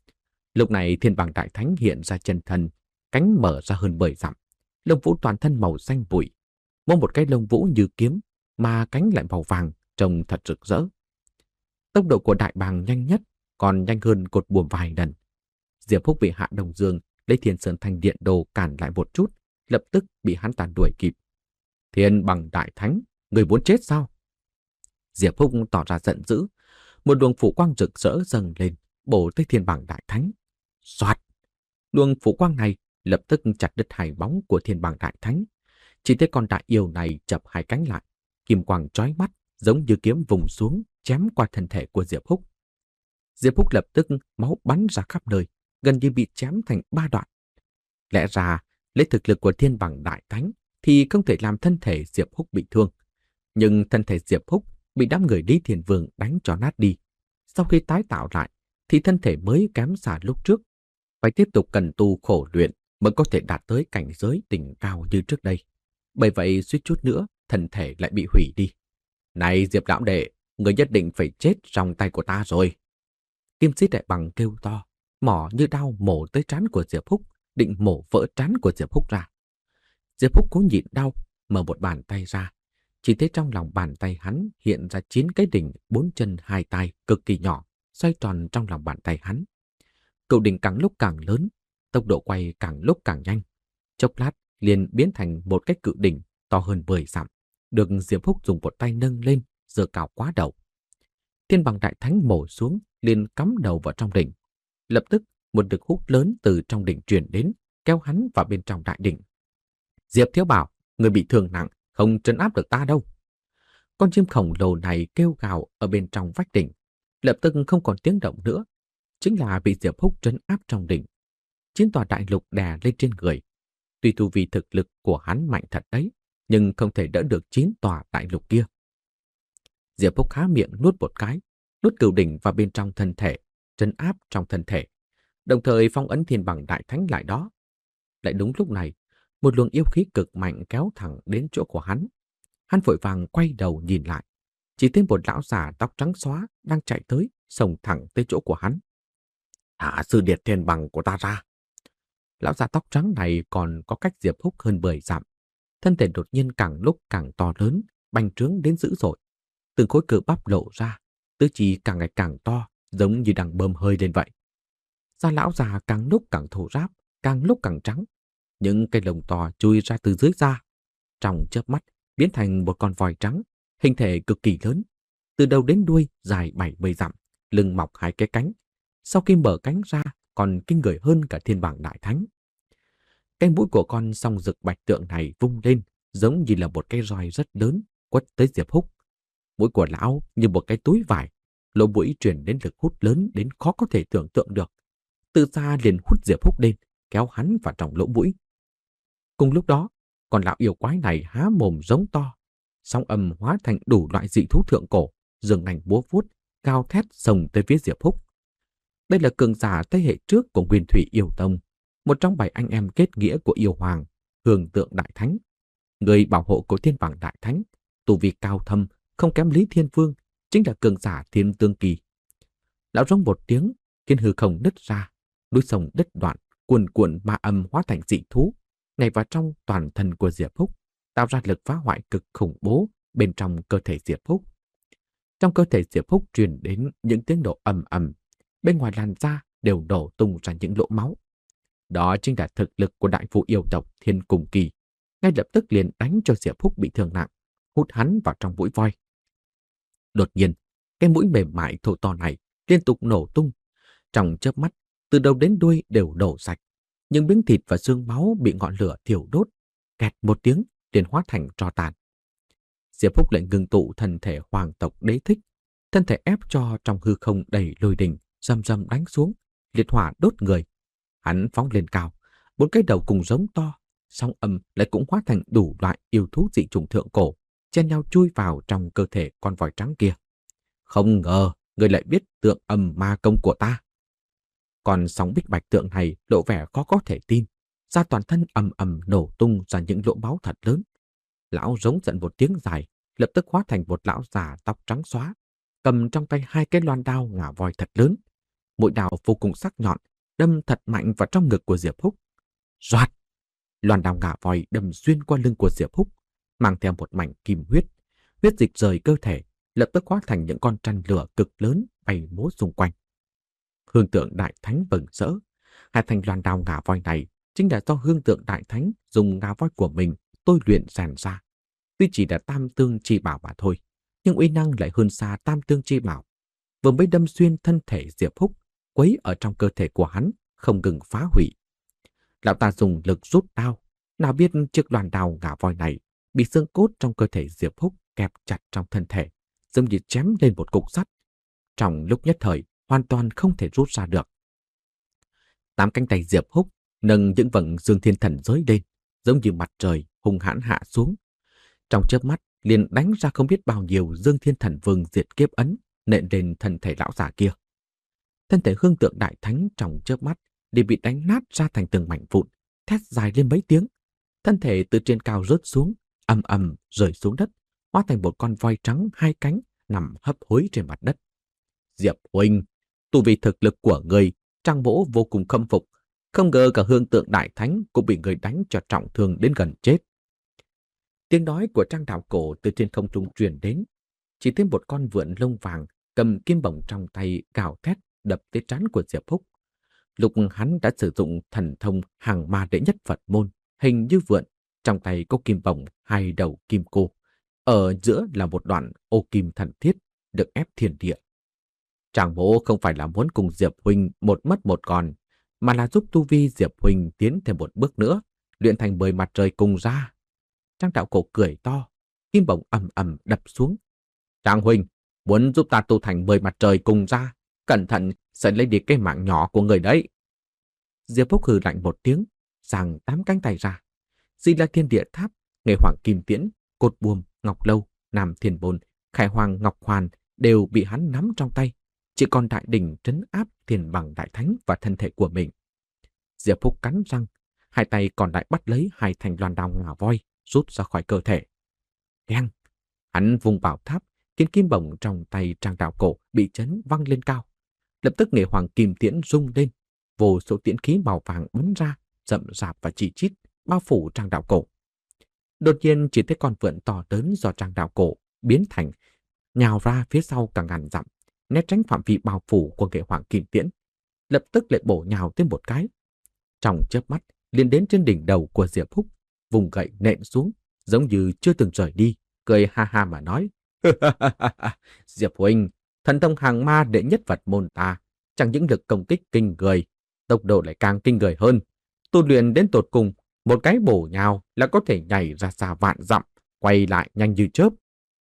A: Lúc này Thiên Bằng Đại Thánh hiện ra chân thần, cánh mở ra hơn mười dặm, lông vũ toàn thân màu xanh bụi, mỗi một cái lông vũ như kiếm, mà cánh lại màu vàng, trông thật rực rỡ. Tốc độ của đại bàng nhanh nhất, còn nhanh hơn cột buồm vài lần. Diệp Húc bị Hạ Đông Dương lấy Thiên Sơn Thanh Điện Đồ cản lại một chút, lập tức bị hắn ta đuổi kịp. Thiên Bằng Đại Thánh, người muốn chết sao? Diệp Húc tỏ ra giận dữ, một luồng phủ quang rực rỡ dâng lên, bổ tới Thiên Bằng Đại Thánh. Soạt! Luồng phủ quang này lập tức chặt đứt hai bóng của Thiên Bằng Đại Thánh. Chỉ thấy con đại yêu này chập hai cánh lại, kim quang chói mắt, giống như kiếm vùng xuống, chém qua thân thể của Diệp Húc. Diệp Húc lập tức máu bắn ra khắp nơi, gần như bị chém thành ba đoạn. Lẽ ra, lấy thực lực của Thiên Bằng Đại Thánh thì không thể làm thân thể Diệp Húc bị thương. Nhưng thân thể Diệp Húc bị đám người Lý Thiên Vương đánh cho nát đi. Sau khi tái tạo lại, thì thân thể mới kém xa lúc trước. Phải tiếp tục cần tu khổ luyện mới có thể đạt tới cảnh giới đỉnh cao như trước đây. Bởi vậy suýt chút nữa, thân thể lại bị hủy đi. Này Diệp lão đệ, người nhất định phải chết trong tay của ta rồi. Kim sĩ đại bằng kêu to, mỏ như đao mổ tới trán của Diệp Húc, định mổ vỡ trán của Diệp Húc ra. Diệp Húc cố nhịn đau, mở một bàn tay ra. Chỉ thấy trong lòng bàn tay hắn hiện ra chín cái đỉnh bốn chân hai tay cực kỳ nhỏ, xoay tròn trong lòng bàn tay hắn. Cự đỉnh càng lúc càng lớn, tốc độ quay càng lúc càng nhanh. Chốc lát liền biến thành một cái cự đỉnh to hơn mười dặm, được Diệp Húc dùng một tay nâng lên, giơ cao quá đầu. Thiên Bằng Đại Thánh mổ xuống, liền cắm đầu vào trong đỉnh. Lập tức một lực hút lớn từ trong đỉnh truyền đến, kéo hắn vào bên trong đại đỉnh. Diệp Thiếu Bảo, người bị thương nặng, không trấn áp được ta đâu. Con chim khổng lồ này kêu gào ở bên trong vách đỉnh, lập tức không còn tiếng động nữa, chính là bị Diệp Húc trấn áp trong đỉnh. Chín tòa đại lục đè lên trên người. Tuy tu vi thực lực của hắn mạnh thật đấy, nhưng không thể đỡ được chín tòa đại lục kia. Diệp Húc há miệng nuốt một cái, nuốt cửu đỉnh vào bên trong thân thể, trấn áp trong thân thể, đồng thời phong ấn Thiên Bằng Đại Thánh lại đó. Lại đúng lúc này, một luồng yêu khí cực mạnh kéo thẳng đến chỗ của hắn. Hắn vội vàng quay đầu nhìn lại, chỉ thấy một lão già tóc trắng xóa đang chạy tới, xông thẳng tới chỗ của hắn. Thả sư điệt Thiên Bằng của ta ra. Lão già tóc trắng này còn có cách Diệp Húc hơn mười dặm. Thân thể đột nhiên càng lúc càng to lớn, bành trướng đến dữ dội. Từng khối cơ bắp lộ ra, tứ chi càng ngày càng to, giống như đang bơm hơi lên vậy. Da lão già càng lúc càng thô ráp, càng lúc càng trắng. Những cây lông to chui ra từ dưới da, trong chớp mắt biến thành một con voi trắng, hình thể cực kỳ lớn, từ đầu đến đuôi dài bảy mươi dặm, lưng mọc hai cái cánh. Sau khi mở cánh ra, còn kinh người hơn cả Thiên Bằng Đại Thánh. Cái mũi của con song rực bạch tượng này vung lên, giống như là một cái roi rất lớn quất tới Diệp Húc. Mũi của lão như một cái túi vải, lỗ mũi truyền đến lực hút lớn đến khó có thể tưởng tượng được. Từ xa liền hút Diệp Húc lên, kéo hắn vào trong lỗ mũi. Cùng lúc đó, con lão yêu quái này há mồm giống to, sóng âm hóa thành đủ loại dị thú thượng cổ, giường nành búa vuốt, gào thét xông tới phía Diệp Húc. Đây là cường giả thế hệ trước của Nguyên Thủy Yêu Tông, một trong bảy anh em kết nghĩa của Yêu Hoàng, Hương Tượng Đại Thánh, người bảo hộ của Thiên Bằng Đại Thánh, tu vi cao thâm, không kém Lý Thiên Vương, chính là cường giả Thiên Tương Kỳ. Lão rống một tiếng, khiến hư không nứt ra, núi sông đứt đoạn, cuồn cuộn ma âm hóa thành dị thú, nhảy vào trong toàn thân của Diệp Húc, tạo ra lực phá hoại cực khủng bố bên trong cơ thể Diệp Húc. Trong cơ thể Diệp Húc truyền đến những tiếng nổ ầm ầm, bên ngoài làn da đều nổ tung ra những lỗ máu. Đó chính là thực lực của đại phụ yêu tộc Thiên Cùng Kỳ, ngay lập tức liền đánh cho Diệp Húc bị thương nặng, hút hắn vào trong mũi voi. Đột nhiên, cái mũi mềm mại thô to này liên tục nổ tung. Trong chớp mắt, từ đầu đến đuôi đều nổ sạch, nhưng miếng thịt và xương máu bị ngọn lửa thiêu đốt, kẹt một tiếng liền hóa thành tro tàn. Diệp Húc lại ngưng tụ thân thể hoàng tộc Đế Thích, Thân thể ép cho trong hư không đầy lôi đình, rầm rầm đánh xuống, liệt hỏa đốt người. Hắn phóng lên cao, bốn cái đầu cùng giống to, sóng âm lại cũng hóa thành đủ loại yêu thú dị chủng thượng cổ, chen nhau chui vào trong cơ thể con voi trắng kia. Không ngờ, người lại biết tượng âm ma công của ta. Còn sóng bích bạch tượng này lộ vẻ khó có thể tin, da toàn thân ầm ầm nổ tung ra những lỗ máu thật lớn. Lão rống giận một tiếng dài, lập tức hóa thành một lão già tóc trắng xóa, cầm trong tay hai cái loan đao ngà voi thật lớn. Mũi đao vô cùng sắc nhọn, đâm thật mạnh vào trong ngực của Diệp Húc. Soạt! Loan đao ngà voi đâm xuyên qua lưng của Diệp Húc, mang theo một mảnh kim huyết. Huyết dịch rời cơ thể, lập tức hóa thành những con trăn lửa cực lớn bay múa xung quanh. Hương tượng đại thánh bừng rỡ. Hai thanh loan đao ngà voi này chính là do hương tượng đại thánh dùng ngà voi của mình tôi luyện rèn ra. Tuy chỉ là tam tương chi bảo mà thôi, nhưng uy năng lại hơn xa tam tương chi bảo. Vừa mới đâm xuyên thân thể Diệp Húc, quấy ở trong cơ thể của hắn, không ngừng phá hủy. Lão ta dùng lực rút đao, nào biết chiếc loan đao ngà voi này bị xương cốt trong cơ thể Diệp Húc kẹp chặt trong thân thể, giống như chém lên một cục sắt. Trong lúc nhất thời, hoàn toàn không thể rút ra được. Tám cánh tay Diệp Húc nâng những vầng dương thiên thần giới lên, giống như mặt trời hung hãn hạ xuống. Trong chớp mắt liền đánh ra không biết bao nhiêu dương thiên thần vương diệt kiếp ấn nện lên thân thể lão già kia. Thân thể hương tượng đại thánh trong chớp mắt đều bị đánh nát ra thành từng mảnh vụn, thét dài lên mấy tiếng. Thân thể từ trên cao rớt xuống, ầm ầm rơi xuống đất, hóa thành một con voi trắng hai cánh nằm hấp hối trên mặt đất. Diệp huynh, tu vi thực lực của người, Trang Mỗ vô cùng khâm phục, không ngờ cả hương tượng đại thánh cũng bị người đánh cho trọng thương đến gần chết. Tiếng nói của Trang Đạo Cổ từ trên không trung truyền đến, chỉ thêm một con vượn lông vàng cầm kim bổng trong tay gào thét đập tới trán của Diệp Húc. Lúc hắn đã sử dụng thần thông hàng ma đệ nhất Phật môn, hình như vượn, trong tay có kim bổng hai đầu kim cô, ở giữa là một đoạn ô kim thần thiết được ép thiên địa. Trang Mỗ không phải là muốn cùng Diệp huynh một mất một còn, mà là giúp tu vi Diệp huynh tiến thêm một bước nữa, luyện thành mười mặt trời cùng ra. Trang Đạo Cổ cười to, kim bổng ầm ầm đập xuống. Trang huynh, muốn giúp ta tu thành mười mặt trời cùng ra, cẩn thận sẽ lấy đi cái mạng nhỏ của người đấy. Diệp Húc hừ lạnh một tiếng, giang tám cánh tay ra. Di La Thiên Địa Tháp, Nghệ Hoàng Kim Tiễn, Cột Buồm, Ngọc Lâu, Nam Thiên Bồn, Khải Hoàng Ngọc Hoàn đều bị hắn nắm trong tay. Chỉ còn đại đỉnh trấn áp Thiên Bằng Đại Thánh và thân thể của mình. Diệp Húc cắn răng, hai tay còn lại bắt lấy hai thanh loan đao ngà voi, rút ra khỏi cơ thể. Keng! Hắn vùng bảo tháp, khiến kim bổng trong tay Trang Đạo Cổ bị chấn văng lên cao. Lập tức Nghệ Hoàng Kim Tiễn rung lên, vô số tiễn khí màu vàng bắn ra, rậm rạp và chỉ chít, bao phủ Trang Đạo Cổ. Đột nhiên chỉ thấy con vượn to lớn do Trang Đạo Cổ biến thành, nhào ra phía sau cả ngàn dặm, né tránh phạm vi bao phủ của Nghệ Hoàng Kim Tiễn, lập tức lại bổ nhào thêm một cái. Trong chớp mắt, liền đến trên đỉnh đầu của Diệp Húc, vùng gậy nện xuống, giống như chưa từng rời đi, cười ha ha mà nói: Diệp huynh, thần thông hàng ma đệ nhất Phật môn ta, chẳng những lực công kích kinh người, tốc độ lại càng kinh người hơn. Tu luyện đến tột cùng, một cái bổ nhào là có thể nhảy ra xa vạn dặm, quay lại nhanh như chớp.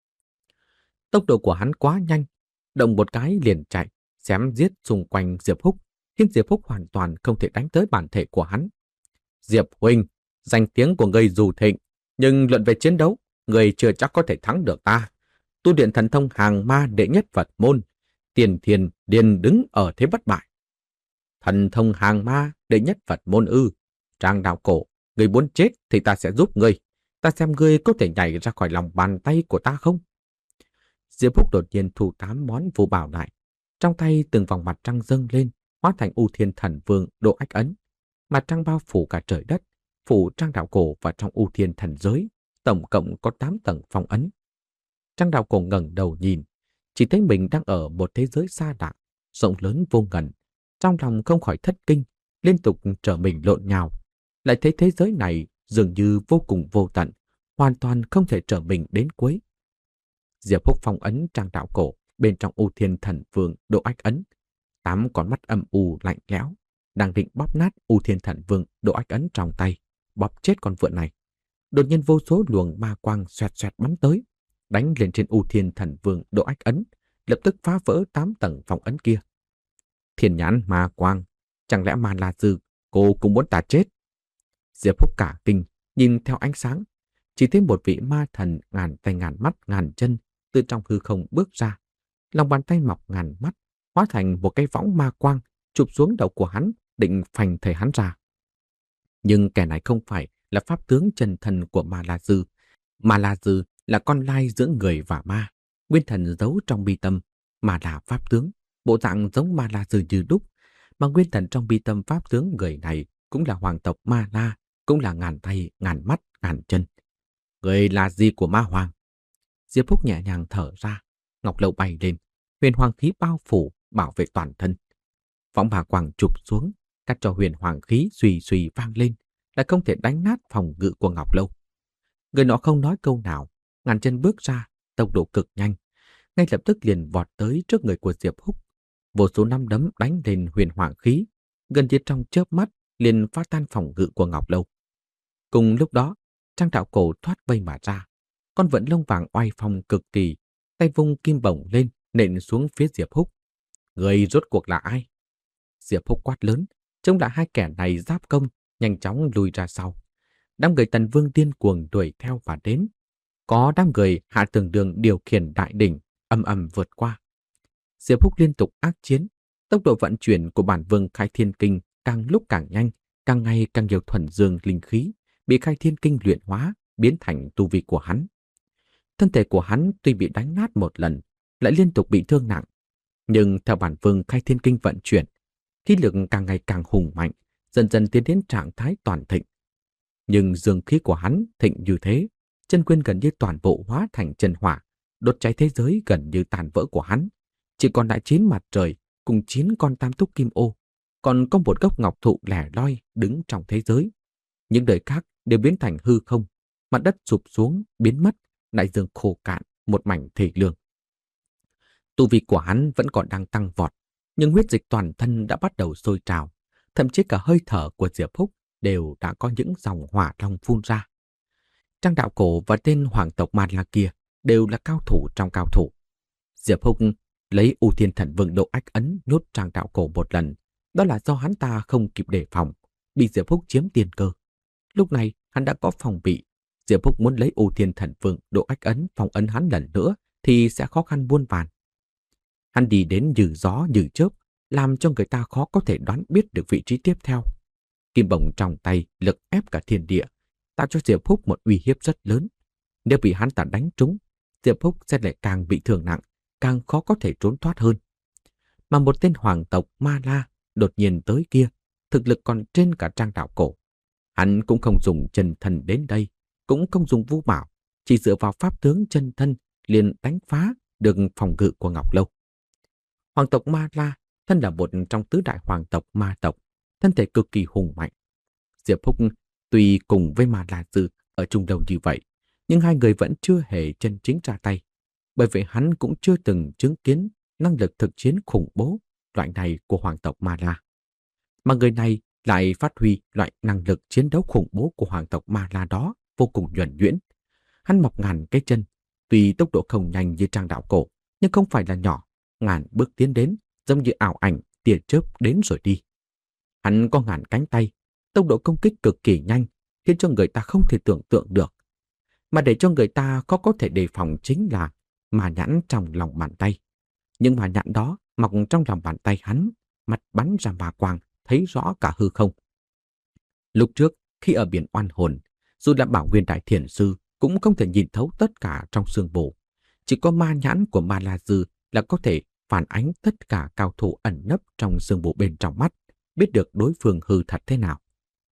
A: Tốc độ của hắn quá nhanh, động một cái liền chạy, xém giết xung quanh Diệp Húc, khiến Diệp Húc hoàn toàn không thể đánh tới bản thể của hắn. Diệp huynh, danh tiếng của ngươi dù thịnh, nhưng luận về chiến đấu, ngươi chưa chắc có thể thắng được ta. Tu luyện thần thông hàng ma đệ nhất Phật môn, tiền thiền điền đứng ở thế bất bại. Thần thông hàng ma đệ nhất Phật môn ư? Trang Đạo Cổ, ngươi muốn chết thì ta sẽ giúp ngươi. Ta xem ngươi có thể nhảy ra khỏi lòng bàn tay của ta không? Diệp Húc đột nhiên thu tám món phù bảo lại, trong tay từng vòng mặt trăng dâng lên, hóa thành U Thiên Thần Vương độ ách ấn. Mặt trăng bao phủ cả trời đất, phủ Trang Đạo Cổ và trong U Thiên Thần giới, tổng cộng có tám tầng phong ấn. Trang Đạo Cổ ngẩng đầu nhìn, chỉ thấy mình đang ở một thế giới xa lạ, rộng lớn vô ngần. Trong lòng không khỏi thất kinh, liên tục trở mình lộn nhào. Lại thấy thế giới này dường như vô cùng vô tận, hoàn toàn không thể trở mình đến cuối. Diệp Húc phong ấn Trang Đạo Cổ bên trong U Thiên Thần Vương độ ách ấn. Tám con mắt âm u lạnh lẽo, đang định bóp nát U Thiên Thần Vương độ ách ấn trong tay, bóp chết con vượn này. Đột nhiên vô số luồng ma quang xoẹt xoẹt bắn tới, đánh lên trên U Thiên Thần Vương độ ách ấn, lập tức phá vỡ tám tầng phong ấn kia. Thiên nhãn ma quang, chẳng lẽ Ma La Dư cô cũng muốn ta chết? Diệp Húc cả kinh, nhìn theo ánh sáng, chỉ thấy một vị ma thần ngàn tay ngàn mắt ngàn chân từ trong hư không bước ra. Lòng bàn tay mọc ngàn mắt, hóa thành một cái võng ma quang, chụp xuống đầu của hắn, định phành thầy hắn ra. Nhưng kẻ này không phải là pháp tướng chân thần của Ma La Dư. Ma La Dư là con lai giữa người và ma, nguyên thần giấu trong bi tâm, mà là pháp tướng, bộ dạng giống Ma La Dư như đúc. Mà nguyên thần trong bi tâm pháp tướng người này cũng là hoàng tộc Ma La, cũng là ngàn tay, ngàn mắt, ngàn chân. Người là gì của Ma Hoàng? Diệp Phúc nhẹ nhàng thở ra, ngọc lâu bay lên, huyền hoàng khí bao phủ, bảo vệ toàn thân. Võng bà quang chụp xuống, cắt cho huyền hoàng khí suy suy vang lên, lại không thể đánh nát phòng ngự của ngọc lâu. Người nọ không nói câu nào, ngàn chân bước ra, tốc độ cực nhanh, ngay lập tức liền vọt tới trước người của Diệp Húc. Vô số năm đấm đánh lên huyền hoàng khí, gần như trong chớp mắt liền phá tan phòng ngự của ngọc lâu. Cùng lúc đó, Trang Đạo Cổ thoát vây mà ra, con vận lông vàng oai phong cực kỳ, tay vung kim bổng lên nện xuống phía Diệp Húc. Người rốt cuộc là ai? Diệp Húc quát lớn, trông lại hai kẻ này giáp công, nhanh chóng lùi ra sau. Đám người Tần Vương điên cuồng đuổi theo và đến. Có đám người Hạ Tường Đường điều khiển đại đỉnh, ầm ầm vượt qua. Diệp Húc liên tục ác chiến, tốc độ vận chuyển của bản Vương Khai Thiên Kinh càng lúc càng nhanh, càng ngày càng nhiều thuần dương linh khí bị Khai Thiên Kinh luyện hóa, biến thành tu vi của hắn. Thân thể của hắn tuy bị đánh nát một lần, lại liên tục bị thương nặng, nhưng theo bản Vương Khai Thiên Kinh vận chuyển, khí lực càng ngày càng hùng mạnh, dần dần tiến đến trạng thái toàn thịnh. Nhưng dương khí của hắn thịnh như thế, chân nguyên gần như toàn bộ hóa thành chân hỏa, đốt cháy thế giới gần như tàn vỡ của hắn. Chỉ còn lại chín mặt trời cùng chín con tam túc kim ô, còn có một gốc ngọc thụ lẻ loi đứng trong thế giới. Những đời khác đều biến thành hư không, mặt đất sụp xuống, biến mất, đại dương khô cạn, một mảnh thể lương. Tu vi của hắn vẫn còn đang tăng vọt, nhưng huyết dịch toàn thân đã bắt đầu sôi trào, thậm chí cả hơi thở của Diệp Húc đều đã có những dòng hỏa long phun ra. Trang Đạo Cổ và tên hoàng tộc Ma La kia đều là cao thủ trong cao thủ. Diệp Húc lấy U Thiên Thần Vương độ ách ấn nhốt Trang Đạo Cổ một lần, đó là do hắn ta không kịp đề phòng, bị Diệp Húc chiếm tiên cơ. Lúc này hắn đã có phòng bị, Diệp Húc muốn lấy U Thiên Thần Vương độ ách ấn phong ấn hắn lần nữa thì sẽ khó khăn muôn vàn. Hắn đi đến như gió như chớp, làm cho người ta khó có thể đoán biết được vị trí tiếp theo. Kim bổng trong tay lực ép cả thiên địa, tạo cho Diệp Húc một uy hiếp rất lớn. Nếu bị hắn ta đánh trúng, Diệp Húc sẽ lại càng bị thương nặng, càng khó có thể trốn thoát hơn. Mà một tên hoàng tộc Ma La đột nhiên tới kia, thực lực còn trên cả Trang Đạo Cổ. Hắn cũng không dùng chân thần đến đây, cũng không dùng vũ bảo, chỉ dựa vào pháp tướng chân thân liền đánh phá được phòng ngự của Ngọc Lâu. Hoàng tộc Ma La thân là một trong tứ đại hoàng tộc ma tộc, thân thể cực kỳ hùng mạnh. Diệp Húc tuy cùng với Ma La Dư ở chung đầu như vậy, nhưng hai người vẫn chưa hề chân chính ra tay, bởi vậy hắn cũng chưa từng chứng kiến năng lực thực chiến khủng bố loại này của hoàng tộc Ma La. Mà người này lại phát huy loại năng lực chiến đấu khủng bố của hoàng tộc Ma La đó vô cùng nhuần nhuyễn. Hắn mọc ngàn cái chân, tuy tốc độ không nhanh như Trang Đạo Cổ, nhưng không phải là nhỏ, ngàn bước tiến đến, giống như ảo ảnh, tia chớp đến rồi đi. Hắn có ngàn cánh tay, tốc độ công kích cực kỳ nhanh, khiến cho người ta không thể tưởng tượng được. Mà để cho người ta khó có thể đề phòng chính là ma nhãn trong lòng bàn tay. Nhưng ma nhãn đó mọc trong lòng bàn tay hắn, mặt bắn ra ma quang, thấy rõ cả hư không. Lúc trước, khi ở biển oan hồn, dù là Bảo Nguyên Đại Thiền Sư cũng không thể nhìn thấu tất cả trong xương bổ. Chỉ có ma nhãn của Ma La Dư là có thể phản ánh tất cả cao thủ ẩn nấp trong xương bổ bên trong mắt, biết được đối phương hư thật thế nào.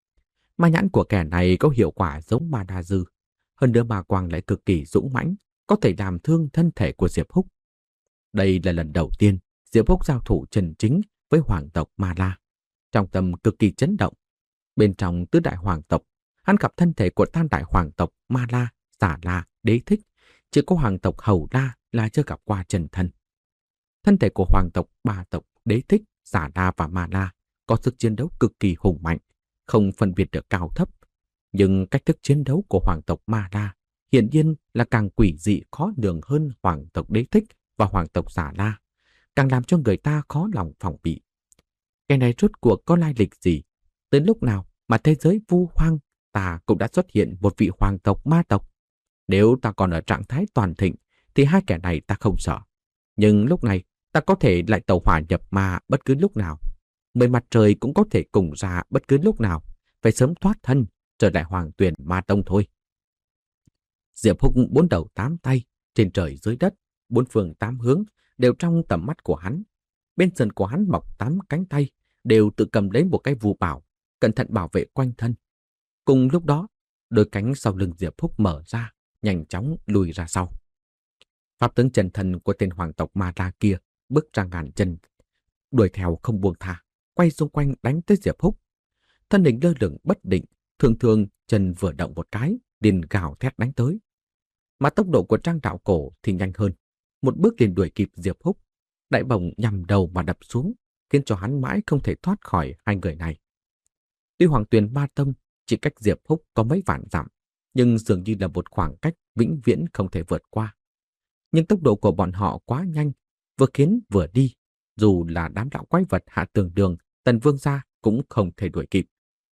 A: Ma nhãn của kẻ này có hiệu quả giống Ma La Dư, hơn nữa ma quang lại cực kỳ dũng mãnh, có thể làm thương thân thể của Diệp Húc. Đây là lần đầu tiên Diệp Húc giao thủ chân chính với hoàng tộc Ma La. Trong tâm cực kỳ chấn động. Bên trong tứ đại hoàng tộc, hắn gặp thân thể của tam đại hoàng tộc Ma La, Xà La, Đế Thích. Chỉ có hoàng tộc Hầu La là chưa gặp qua chân thân. Thân thể của hoàng tộc ba tộc Đế Thích, Xà La và Ma La có sức chiến đấu cực kỳ hùng mạnh, không phân biệt được cao thấp. Nhưng cách thức chiến đấu của hoàng tộc Ma La hiển nhiên là càng quỷ dị khó lường hơn hoàng tộc Đế Thích và hoàng tộc Giả La, càng làm cho người ta khó lòng phòng bị. Cái này rốt cuộc có lai lịch gì? Tới lúc nào mà thế giới vu hoang ta cũng đã xuất hiện một vị hoàng tộc ma tộc? Nếu ta còn ở trạng thái toàn thịnh thì hai kẻ này ta không sợ. Nhưng lúc này ta có thể lại tẩu hỏa nhập ma bất cứ lúc nào. Mười mặt trời cũng có thể cùng ra bất cứ lúc nào. Phải sớm thoát thân, trở lại Hoàng Tuyền Ma Tông thôi. Diệp Húc bốn đầu tám tay, trên trời dưới đất, bốn phương tám hướng đều trong tầm mắt của hắn. Bên sườn của hắn mọc tám cánh tay, đều tự cầm lấy một cái vu bảo, cẩn thận bảo vệ quanh thân. Cùng lúc đó, đôi cánh sau lưng Diệp Húc mở ra, nhanh chóng lùi ra sau. Pháp tướng chân thần của tên hoàng tộc Ma La kia bước ra ngàn chân, đuổi theo không buông tha, quay xung quanh đánh tới Diệp Húc. Thân hình lơ lửng bất định, thường thường chân vừa động một cái, liền gào thét đánh tới. Mà tốc độ của Trang Đạo Cổ thì nhanh hơn, một bước liền đuổi kịp Diệp Húc. Đại bổng nhằm đầu mà đập xuống, khiến cho hắn mãi không thể thoát khỏi hai người này. Tuy Hoàng Tuyền Ma Tông chỉ cách Diệp Húc có mấy vạn dặm, nhưng dường như là một khoảng cách vĩnh viễn không thể vượt qua. Nhưng tốc độ của bọn họ quá nhanh, vừa khiến vừa đi, dù là đám đạo quái vật hạ tường đường, Tần Vương gia cũng không thể đuổi kịp.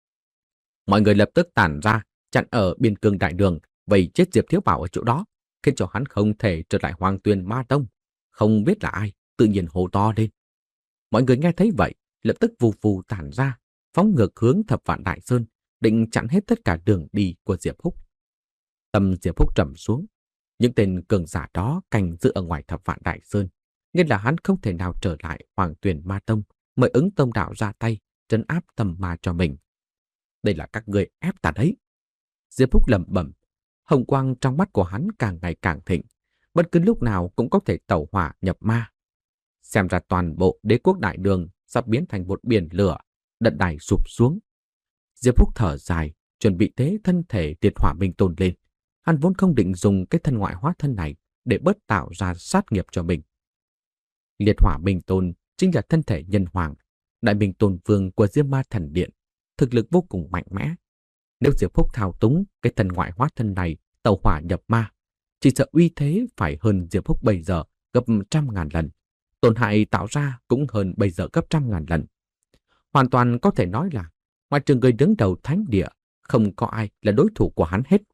A: Mọi người lập tức tản ra, chặn ở biên cương đại đường, vây chết Diệp Thiếu Bảo ở chỗ đó, khiến cho hắn không thể trở lại Hoàng Tuyền Ma Tông. Không biết là ai, tự nhiên hô to lên. Mọi người nghe thấy vậy, lập tức vù vù tản ra, phóng ngược hướng Thập Vạn Đại Sơn, định chặn hết tất cả đường đi của Diệp Húc. Tâm Diệp Húc trầm xuống, những tên cường giả đó canh giữ ở ngoài Thập Vạn Đại Sơn, nên là hắn không thể nào trở lại Hoàng Tuyền Ma Tông, mời ứng tông đạo ra tay, trấn áp tâm ma cho mình. Đây là các ngươi ép ta đấy. Diệp Húc lẩm bẩm, hồng quang trong mắt của hắn càng ngày càng thịnh, bất cứ lúc nào cũng có thể tẩu hỏa nhập ma. Xem ra toàn bộ đế quốc đại đường sắp biến thành một biển lửa, đất đai sụp xuống. Diệp Húc thở dài, chuẩn bị tế thân thể liệt hỏa minh tôn lên. Hắn vốn không định dùng cái thân ngoại hóa thân này để bớt tạo ra sát nghiệp cho mình. Liệt hỏa minh tôn chính là thân thể nhân hoàng, đại minh tôn vương của Diêm Ma Thần Điện, thực lực vô cùng mạnh mẽ. Nếu Diệp Húc thao túng cái thân ngoại hóa thân này tẩu hỏa nhập ma, chỉ sợ uy thế phải hơn Diệp Húc bây giờ gấp trăm ngàn lần, tổn hại tạo ra cũng hơn bây giờ gấp trăm ngàn lần. Hoàn toàn có thể nói là ngoài trừ người đứng đầu thánh địa, không có ai là đối thủ của hắn hết.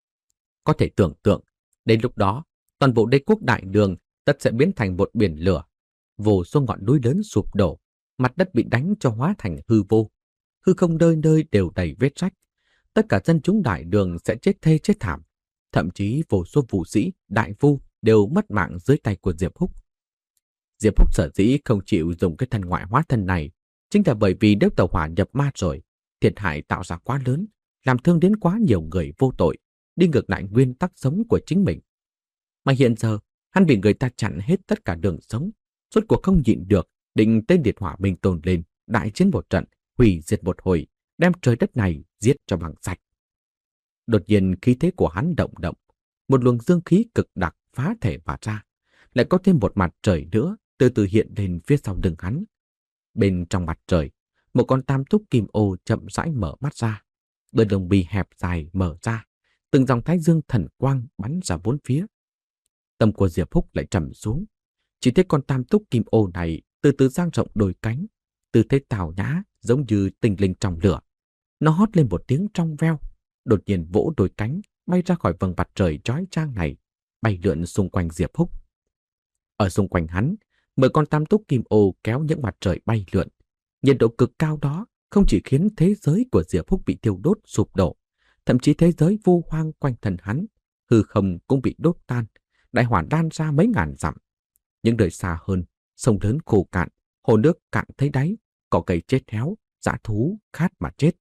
A: Có thể tưởng tượng, đến lúc đó, toàn bộ đế quốc đại đường tất sẽ biến thành một biển lửa, vô số ngọn núi lớn sụp đổ, mặt đất bị đánh cho hóa thành hư vô, hư không nơi nơi đều đầy vết rách. Tất cả dân chúng đại đường sẽ chết thê chết thảm, thậm chí vô số vũ sĩ, đại phu đều mất mạng dưới tay của Diệp Húc. Diệp Húc sở dĩ không chịu dùng cái thân ngoại hóa thân này, chính là bởi vì nếu tẩu hỏa nhập ma rồi, thiệt hại tạo ra quá lớn, làm thương đến quá nhiều người vô tội, đi ngược lại nguyên tắc sống của chính mình. Mà hiện giờ, hắn bị người ta chặn hết tất cả đường sống, rốt cuộc không nhịn được, định tên liệt hỏa minh tôn lên, đại chiến một trận, hủy diệt một hồi, đem trời đất này giết cho bằng sạch. Đột nhiên khí thế của hắn động động, một luồng dương khí cực đặc phá thể mà ra, lại có thêm một mặt trời nữa từ từ hiện lên phía sau lưng hắn. Bên trong mặt trời, một con tam túc kim ô chậm rãi mở mắt ra, đôi lông bì hẹp dài mở ra, từng dòng thái dương thần quang bắn ra bốn phía. Tâm của Diệp Húc lại trầm xuống, chỉ thấy con tam túc kim ô này từ từ dang rộng đôi cánh, tư thế tào nhã giống như tinh linh trong lửa. Nó hót lên một tiếng trong veo, đột nhiên vỗ đôi cánh bay ra khỏi vầng mặt trời chói chang này, bay lượn xung quanh Diệp Húc. Ở xung quanh hắn, mười con tam túc kim ô kéo những mặt trời bay lượn. Nhiệt độ cực cao đó không chỉ khiến thế giới của Diệp Húc bị thiêu đốt sụp đổ, thậm chí thế giới vô hoang quanh thân hắn, hư không cũng bị đốt tan, đại hỏa lan ra mấy ngàn dặm. Những nơi xa hơn, sông lớn khô cạn, hồ nước cạn thấy đáy, cỏ cây chết héo, dã thú khát mà chết.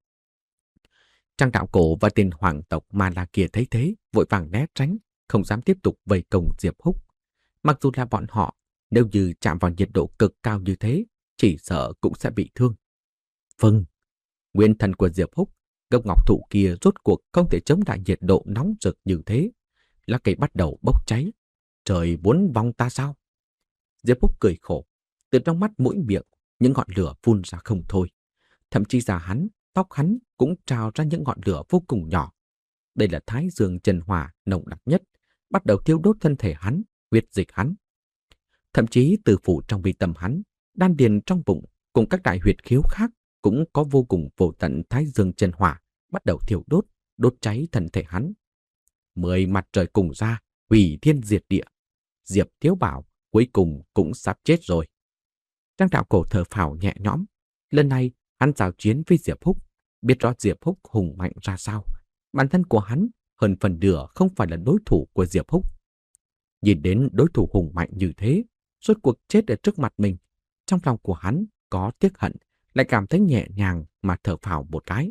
A: Trang Đạo Cổ và tên hoàng tộc Ma La kia thấy thế, vội vàng né tránh, không dám tiếp tục vây công Diệp Húc. Mặc dù là bọn họ, nếu như chạm vào nhiệt độ cực cao như thế, chỉ sợ cũng sẽ bị thương. Vâng, nguyên thần của Diệp Húc, gốc ngọc thụ kia rốt cuộc không thể chống lại nhiệt độ nóng rực như thế. Lá cây bắt đầu bốc cháy. Trời muốn vong ta sao? Diệp Húc cười khổ, từ trong mắt mũi miệng, những ngọn lửa phun ra không thôi. Thậm chí da hắn, tóc hắn cũng trào ra những ngọn lửa vô cùng nhỏ. Đây là thái dương chân hỏa nồng đặc nhất, bắt đầu thiêu đốt thân thể hắn, huyết dịch hắn. Thậm chí từ phủ trong mi tâm hắn, đan điền trong bụng cùng các đại huyệt khiếu khác cũng có vô cùng vô tận thái dương chân hỏa bắt đầu thiêu đốt, đốt cháy thân thể hắn. Mười mặt trời cùng ra, hủy thiên diệt địa. Diệp Thiếu Bảo cuối cùng cũng sắp chết rồi. Trang Đạo Cổ thở phào nhẹ nhõm. Lần này hắn giao chiến với Diệp Húc, biết rõ Diệp Húc hùng mạnh ra sao. Bản thân của hắn hơn phần nửa không phải là đối thủ của Diệp Húc. Nhìn đến đối thủ hùng mạnh như thế, rốt cuộc chết ở trước mặt mình, trong lòng của hắn có tiếc hận, lại cảm thấy nhẹ nhàng mà thở phào một cái.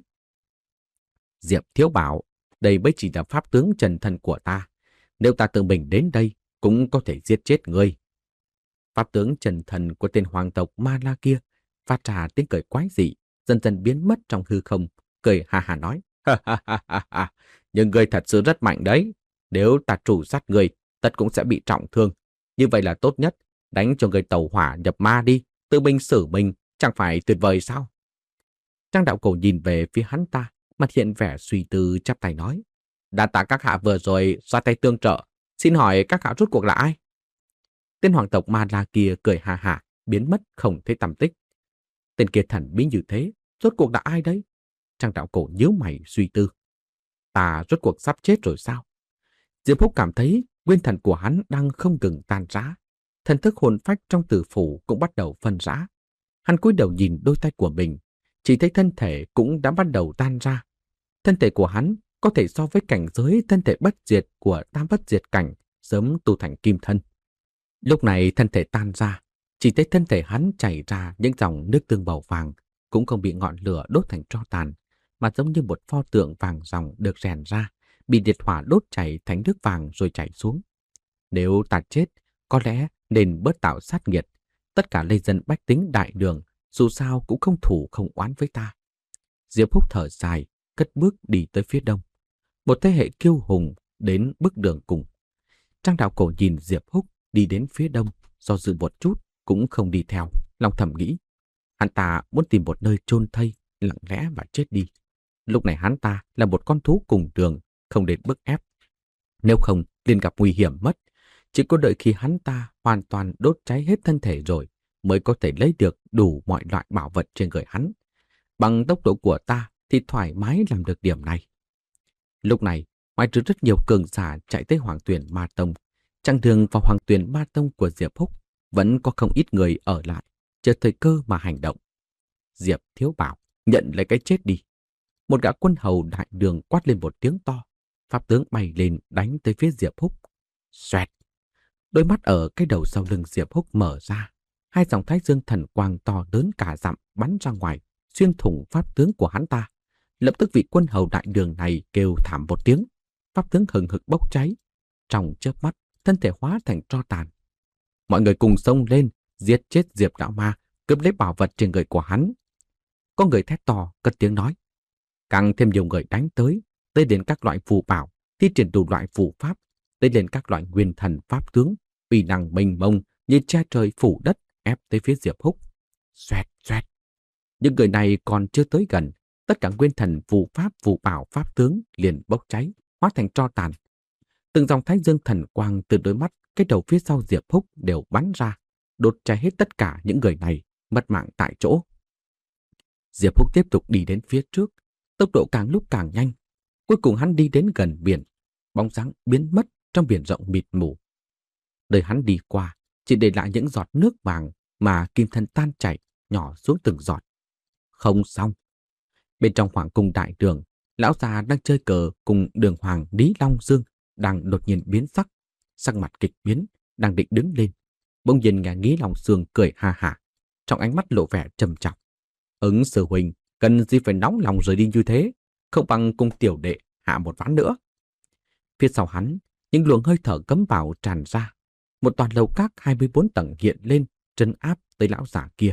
A: Diệp Thiếu Bảo, đây mới chỉ là pháp tướng trần thân của ta. Nếu ta tự mình đến đây, cũng có thể giết chết ngươi. Pháp tướng trần thần của tên hoàng tộc Ma La kia phát ra tiếng cười quái dị, dần dần biến mất trong hư không, cười ha ha nói: ha ha ha ha ha, nhưng ngươi thật sự rất mạnh đấy. Nếu ta trụ sát ngươi, tất cũng sẽ bị trọng thương. Như vậy là tốt nhất, đánh cho ngươi tẩu hỏa nhập ma đi, tự mình xử mình, chẳng phải tuyệt vời sao? Trang Đạo Cổ nhìn về phía hắn ta, mặt hiện vẻ suy tư, chắp tay nói: đa tạ các hạ vừa rồi ra tay tương trợ, xin hỏi các hạ rốt cuộc là ai? Tên hoàng tộc Ma La kia cười ha hả, biến mất không thấy tăm tích. Tên kia thần bí như thế, rốt cuộc là ai đấy? Trang Đạo Cổ nhíu mày suy tư. Ta rốt cuộc sắp chết rồi sao? Diệp Húc cảm thấy nguyên thần của hắn đang không ngừng tan rã, thần thức hồn phách trong tử phủ cũng bắt đầu phân rã. Hắn cúi đầu nhìn đôi tay của mình, chỉ thấy thân thể cũng đã bắt đầu tan ra. Thân thể của hắn có thể so với cảnh giới thân thể bất diệt của tam bất diệt cảnh, sớm tu thành kim thân. Lúc này thân thể tan ra, chỉ thấy thân thể hắn chảy ra những dòng nước tương màu vàng, cũng không bị ngọn lửa đốt thành tro tàn, mà giống như một pho tượng vàng ròng được rèn ra, bị liệt hỏa đốt chảy thành nước vàng rồi chảy xuống. Nếu ta chết, có lẽ nên bớt tạo sát nghiệt. Tất cả lê dân bách tính đại đường, dù sao cũng không thủ không oán với ta. Diệp Húc thở dài, cất bước đi tới phía đông. Một thế hệ kiêu hùng đến bước đường cùng. Trang Đạo Cổ nhìn Diệp Húc đi đến phía đông, do dự một chút cũng không đi theo, lòng thầm nghĩ: hắn ta muốn tìm một nơi chôn thây, lặng lẽ và chết đi. Lúc này hắn ta là một con thú cùng đường, không đến bức ép. Nếu không, liền gặp nguy hiểm mất. Chỉ có đợi khi hắn ta hoàn toàn đốt cháy hết thân thể rồi, mới có thể lấy được đủ mọi loại bảo vật trên người hắn. Bằng tốc độ của ta thì thoải mái làm được điểm này. Lúc này, ngoại trừ rất nhiều cường giả chạy tới Hoàng Tuyền Ma Tông, chặng đường vào Hoàng Tuyền Ma Tông của Diệp Húc vẫn có không ít người ở lại, chờ thời cơ mà hành động. Diệp Thiếu Bảo, nhận lấy cái chết đi. Một gã quân hầu đại đường quát lên một tiếng to, pháp tướng bay lên đánh tới phía Diệp Húc. Xoẹt! Đôi mắt ở cái đầu sau lưng Diệp Húc mở ra, hai dòng thái dương thần quang to lớn cả dặm bắn ra ngoài, xuyên thủng pháp tướng của hắn ta. Lập tức vị quân hầu đại đường này kêu thảm một tiếng, pháp tướng hừng hực bốc cháy. Trong chớp mắt, thân thể hóa thành tro tàn. Mọi người cùng xông lên, giết chết Diệp Đạo Ma, cướp lấy bảo vật trên người của hắn. Có người thét to, cất tiếng nói. Càng thêm nhiều người đánh tới, tới đến các loại phù bảo, thi triển đủ loại phù pháp, tới lên các loại nguyên thần pháp tướng, uy năng mênh mông như che trời phủ đất ép tới phía Diệp Húc. Xoẹt xoẹt. Những người này còn chưa tới gần, tất cả nguyên thần phù pháp phù bảo pháp tướng liền bốc cháy, hóa thành tro tàn. Từng dòng thái dương thần quang từ đôi mắt, cái đầu phía sau Diệp Húc đều bắn ra, đốt cháy hết tất cả những người này, mất mạng tại chỗ. Diệp Húc tiếp tục đi đến phía trước, tốc độ càng lúc càng nhanh. Cuối cùng hắn đi đến gần biển, bóng dáng biến mất trong biển rộng mịt mù. Đời hắn đi qua, chỉ để lại những giọt nước vàng mà kim thân tan chảy, nhỏ xuống từng giọt. Không xong. Bên trong hoàng cung đại đường, lão già đang chơi cờ cùng đường hoàng Lý Long Dương đang đột nhiên biến sắc, sắc mặt kịch biến, đang định đứng lên. Bỗng nhiên nghe Lý Long Dương cười ha hả, trong ánh mắt lộ vẻ trầm trọng. Ứng sư huynh, cần gì phải nóng lòng rời đi như thế, không bằng cùng tiểu đệ hạ một ván nữa. Phía sau hắn, những luồng hơi thở cấm bạo tràn ra. Một toàn lầu các hai mươi bốn tầng hiện lên, trấn áp tới lão giả kia.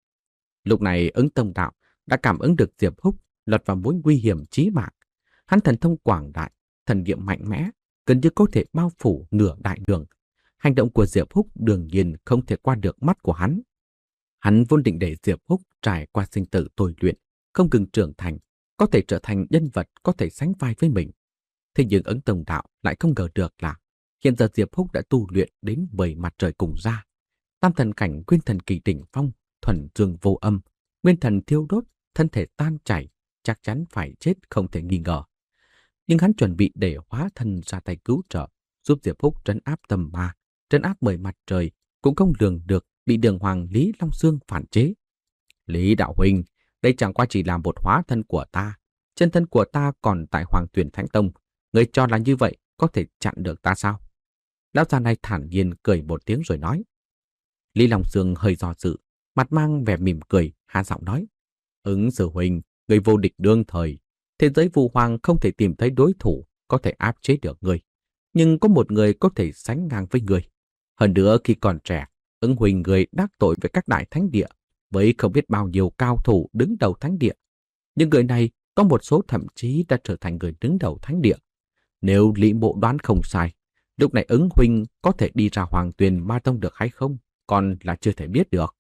A: Lúc này Ứng Tông Đạo đã cảm ứng được Diệp Húc lọt vào mối nguy hiểm chí mạng. Hắn thần thông quảng đại, thần niệm mạnh mẽ, gần như có thể bao phủ nửa đại đường. Hành động của Diệp Húc đương nhiên không thể qua được mắt của hắn. Hắn vốn định để Diệp Húc trải qua sinh tử tôi luyện, không ngừng trưởng thành, có thể trở thành nhân vật có thể sánh vai với mình. Thế nhưng Ứng Tông Đạo lại không ngờ được là hiện giờ Diệp Húc đã tu luyện đến mười mặt trời cùng ra. Tam thần cảnh nguyên thần kỳ đỉnh phong, thuần dương vô âm, nguyên thần thiêu đốt, thân thể tan chảy, chắc chắn phải chết không thể nghi ngờ. Nhưng hắn chuẩn bị để hóa thân ra tay cứu trợ, giúp Diệp Húc trấn áp tâm ma, trấn áp mười mặt trời, cũng không lường được bị đường hoàng Lý Long Xương phản chế. Lý đạo huynh, đây chẳng qua chỉ là một hóa thân của ta, chân thân của ta còn tại Hoàng Tuyển Thánh Tông, người cho là như vậy có thể chặn được ta sao? Lão già này thản nhiên cười một tiếng rồi nói. Lý Long Xương hơi do dự, mặt mang vẻ mỉm cười, hạ giọng nói: Ứng sư huynh, người vô địch đương thời, thế giới vu hoàng không thể tìm thấy đối thủ có thể áp chế được người, nhưng có một người có thể sánh ngang với người. Hơn nữa khi còn trẻ, Ứng huynh người đắc tội với các đại thánh địa, với không biết bao nhiêu cao thủ đứng đầu thánh địa. Nhưng người này có một số thậm chí đã trở thành người đứng đầu thánh địa. Nếu Lý Mộ đoán không sai, lúc này Ứng huynh có thể đi ra Hoàng Tuyền Ma Tông được hay không, còn là chưa thể biết được.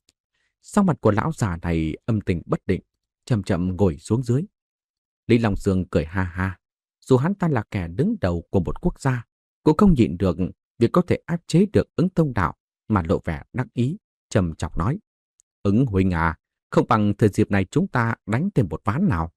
A: Sau mặt của lão già này âm tình bất định, chậm chậm ngồi xuống dưới. Lý Long Xương cười ha ha. Dù hắn ta là kẻ đứng đầu của một quốc gia, cũng không nhịn được việc có thể áp chế được Ứng Tông đạo, mà lộ vẻ đắc ý, trầm trọng nói: Ứng huynh à, không bằng thời dịp này chúng ta đánh thêm một ván nào.